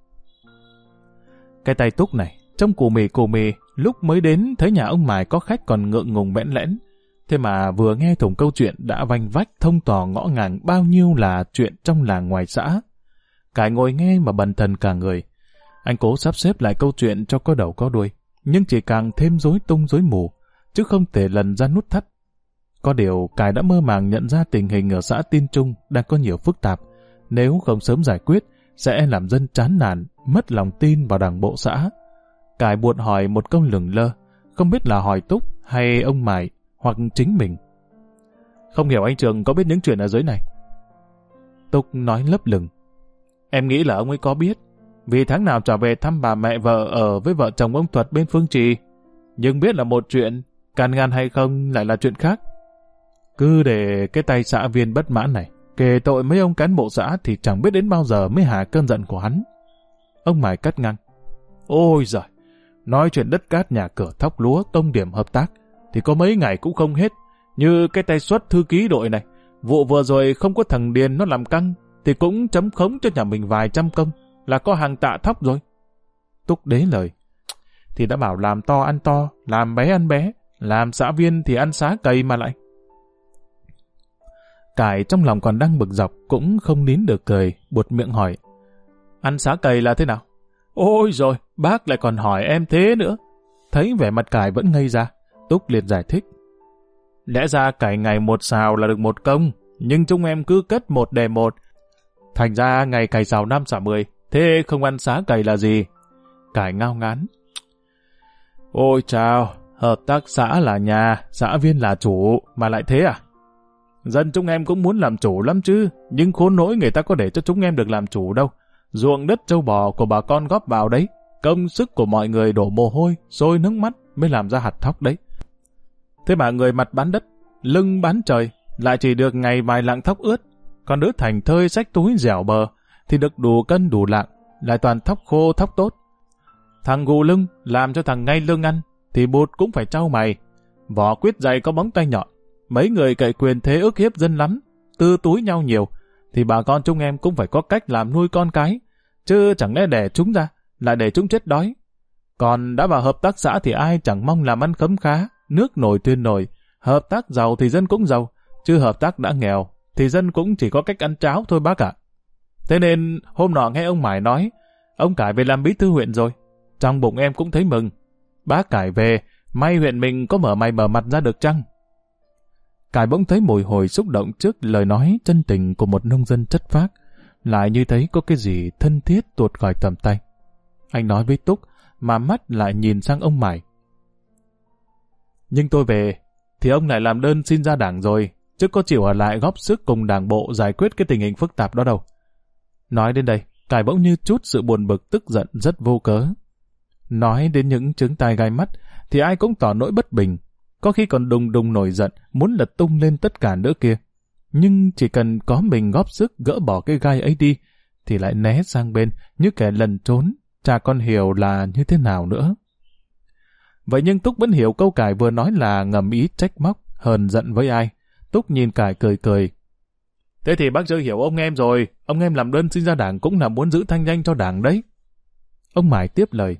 Cái tay Túc này, trông cù mì, lúc mới đến thấy nhà ông Mải có khách còn ngượng ngùng bẽn lẽn. Thế mà vừa nghe thủng câu chuyện đã vanh vách thông tỏ ngõ ngàng bao nhiêu là chuyện trong làng ngoài xã. Cải ngồi nghe mà bần thần cả người. Anh cố sắp xếp lại câu chuyện cho có đầu có đuôi, nhưng chỉ càng thêm rối tung rối mù, chứ không thể lần ra nút thắt. Có điều Cải đã mơ màng nhận ra tình hình ở xã Tiên Trung đang có nhiều phức tạp. Nếu không sớm giải quyết, sẽ làm dân chán nản, mất lòng tin vào đảng bộ xã. Cải buột hỏi một câu lửng lơ, không biết là hỏi Túc hay ông Mải, hoặc chính mình. Không hiểu anh Trường có biết những chuyện ở dưới này? Túc nói lấp lửng. Em nghĩ là ông ấy có biết, vì tháng nào trở về thăm bà mẹ vợ ở với vợ chồng ông Thuật bên Phương Trì. Nhưng biết là một chuyện, can ngăn hay không lại là chuyện khác. Cứ để cái tay xã viên bất mãn này kể tội mấy ông cán bộ xã thì chẳng biết đến bao giờ mới hạ cơn giận của hắn. Ông Mải cắt ngang. Ôi giời, nói chuyện đất cát nhà cửa thóc lúa công điểm hợp tác thì có mấy ngày cũng không hết. Như cái tay xuất thư ký đội này, vụ vừa rồi không có thằng Điền nó làm căng thì cũng chấm khống cho nhà mình vài trăm công, là có hàng tạ thóc rồi. Túc đế lời. Thì đã bảo làm to ăn to, làm bé ăn bé, làm xã viên thì ăn xá cầy mà lại. Cải trong lòng còn đang bực dọc cũng không nín được cười, buột miệng hỏi. Ăn xá cầy là thế nào? Ôi rồi, bác lại còn hỏi em thế nữa. Thấy vẻ mặt Cải vẫn ngây ra, Túc liền giải thích. Lẽ ra cày ngày một xào là được 1 công, nhưng chúng em cứ cất 1 đề 1. Thành ra ngày cày xào 5 xả 10, thế không ăn xá cày là gì? Cải ngao ngán. Ôi chào, hợp tác xã là nhà, xã viên là chủ, mà lại thế à? Dân chúng em cũng muốn làm chủ lắm chứ, nhưng khốn nỗi người ta có để cho chúng em được làm chủ đâu. Ruộng đất trâu bò của bà con góp vào đấy, công sức của mọi người đổ mồ hôi, sôi nước mắt mới làm ra hạt thóc đấy. Thế mà người mặt bán đất, lưng bán trời, lại chỉ được ngày vài lạng thóc ướt, còn đứa thành thơi xách túi dẻo bờ, thì được đủ cân đủ lạng, lại toàn thóc khô thóc tốt. Thằng gù lưng làm cho thằng ngay lưng ăn, thì bụt cũng phải trau mày. Vỏ quyết dày có bóng tay nhọn, mấy người cậy quyền thế ức hiếp dân lắm, tư túi nhau nhiều, thì bà con chúng em cũng phải có cách làm nuôi con cái, chứ chẳng lẽ đẻ chúng ra, lại để chúng chết đói. Còn đã vào hợp tác xã thì ai chẳng mong làm ăn khấm khá, nước nổi tuyên nổi, Hợp tác giàu thì dân cũng giàu, chứ hợp tác đã nghèo thì dân cũng chỉ có cách ăn cháo thôi bác ạ. Thế nên hôm nọ nghe ông Mải nói, ông Cải về làm bí thư huyện rồi. Trong bụng em cũng thấy mừng. Bác Cải về, may huyện mình có mở mày mở mặt ra được chăng? Cải bỗng thấy bồi hồi xúc động trước lời nói chân tình của một nông dân chất phác, lại như thấy có cái gì thân thiết tuột khỏi tầm tay. Anh nói với Túc, mà mắt lại nhìn sang ông Mải. Nhưng tôi về, thì ông lại làm đơn xin ra đảng rồi, chứ có chịu ở lại góp sức cùng đảng bộ giải quyết cái tình hình phức tạp đó đâu. Nói đến đây, Cải bỗng như chút sự buồn bực tức giận rất vô cớ. Nói đến những chứng tai gai mắt, thì ai cũng tỏ nỗi bất bình, có khi còn đùng đùng nổi giận, muốn lật tung lên tất cả nữa kia. Nhưng chỉ cần có mình góp sức gỡ bỏ cái gai ấy đi, thì lại né sang bên như kẻ lẩn trốn, chả còn hiểu là như thế nào nữa. Vậy nhưng Túc vẫn hiểu câu Cải vừa nói là ngầm ý trách móc, hờn giận với ai. Túc nhìn Cải cười cười. Thế thì bác chưa hiểu ông em rồi, ông em làm đơn xin ra đảng cũng là muốn giữ thanh danh cho đảng đấy. Ông Mải tiếp lời.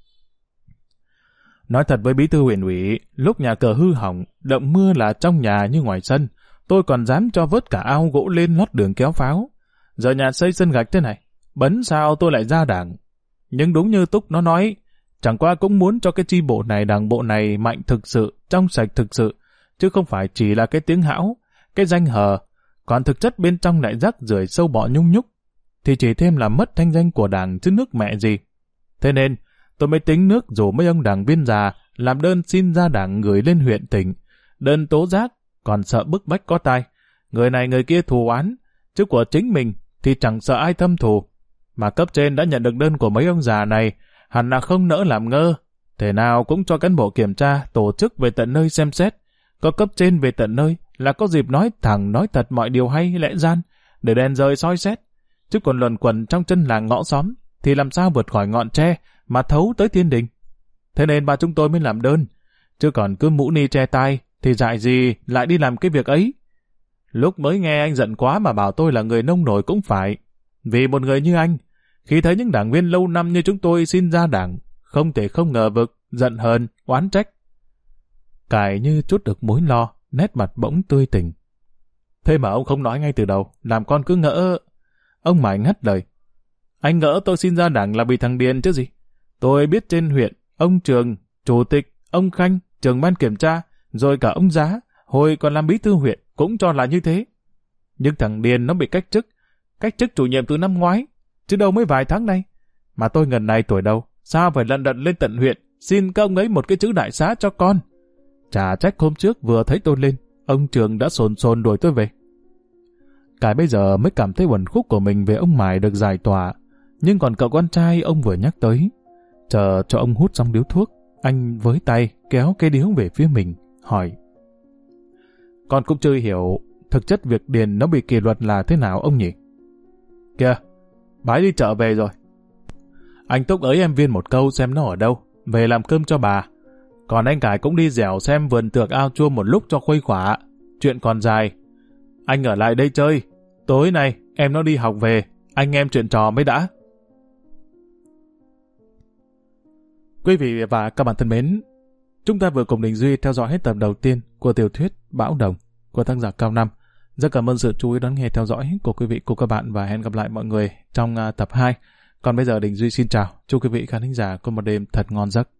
Nói thật với bí thư huyện ủy, lúc nhà cửa hư hỏng, động mưa là trong nhà như ngoài sân, tôi còn dám cho vớt cả ao gỗ lên lót đường kéo pháo. Giờ nhà xây sân gạch thế này, bấn sao tôi lại ra đảng. Nhưng đúng như Túc nó nói, chẳng qua cũng muốn cho cái chi bộ này đảng bộ này mạnh thực sự, trong sạch thực sự, chứ không phải chỉ là cái tiếng hão, cái danh hờ, còn thực chất bên trong lại rác rưởi sâu bọ nhung nhúc, thì chỉ thêm là mất thanh danh của đảng chứ nước mẹ gì. Thế nên, tôi mới tính nước rủ mấy ông đảng viên già làm đơn xin ra đảng gửi lên huyện tỉnh, đơn tố giác, còn sợ bức bách có tai, người này người kia thù oán, chứ của chính mình thì chẳng sợ ai thâm thù. Mà cấp trên đã nhận được đơn của mấy ông già này, hẳn là không nỡ làm ngơ, thể nào cũng cho cán bộ kiểm tra tổ chức về tận nơi xem xét, có cấp trên về tận nơi là có dịp nói thẳng nói thật mọi điều hay lẽ gian, để đèn rời soi xét, chứ còn luẩn quẩn trong chân làng ngõ xóm thì làm sao vượt khỏi ngọn tre mà thấu tới thiên đình. Thế nên bà chúng tôi mới làm đơn, chứ còn cứ mũ ni che tai thì dại gì lại đi làm cái việc ấy. Lúc mới nghe anh giận quá mà bảo tôi là người nông nổi cũng phải, vì một người như anh, khi thấy những đảng viên lâu năm như chúng tôi xin ra đảng, không thể không ngờ vực, giận hờn, oán trách. Cải như chút được mối lo, nét mặt bỗng tươi tỉnh. Thế mà ông không nói ngay từ đầu, làm con cứ ngỡ. Ông Mải ngắt lời. Anh ngỡ tôi xin ra đảng là vì thằng Điền chứ gì. Tôi biết trên huyện, ông Trường, chủ tịch, ông Khanh, trưởng ban kiểm tra, rồi cả ông Giá, hồi còn làm bí thư huyện, cũng cho là như thế. Nhưng thằng Điền nó bị cách chức chủ nhiệm từ năm ngoái, chứ đâu mới vài tháng nay. Mà tôi ngần này tuổi đâu, sao phải lận đận lên tận huyện, xin các ông ấy một cái chữ đại xá cho con. Chả trách hôm trước vừa thấy tôi lên, ông Trường đã sồn sồn đuổi tôi về. Cải bây giờ mới cảm thấy uẩn khúc của mình về ông Mải được giải tỏa, nhưng còn cậu con trai ông vừa nhắc tới. Chờ cho ông hút xong điếu thuốc, anh với tay kéo cái điếu về phía mình, hỏi. Con cũng chưa hiểu thực chất việc Điền nó bị kỷ luật là thế nào ông nhỉ? Kìa, bà ấy đi chợ về rồi. Anh Túc ới em Viên một câu xem nó ở đâu, về làm cơm cho bà. Còn anh Cải cũng đi dẻo xem vườn tược ao chua một lúc cho khuây khỏa. Chuyện còn dài. Anh ở lại đây chơi. Tối nay em nó đi học về, anh em chuyện trò mới đã. Quý vị và các bạn thân mến, chúng ta vừa cùng Đình Duy theo dõi hết tập đầu tiên của tiểu thuyết Bão Đồng của tác giả Cao Năm. Rất cảm ơn sự chú ý đón nghe theo dõi của quý vị cùng các bạn và hẹn gặp lại mọi người trong tập 2. Còn bây giờ Đình Duy xin chào, chúc quý vị khán thính giả có một đêm thật ngon giấc.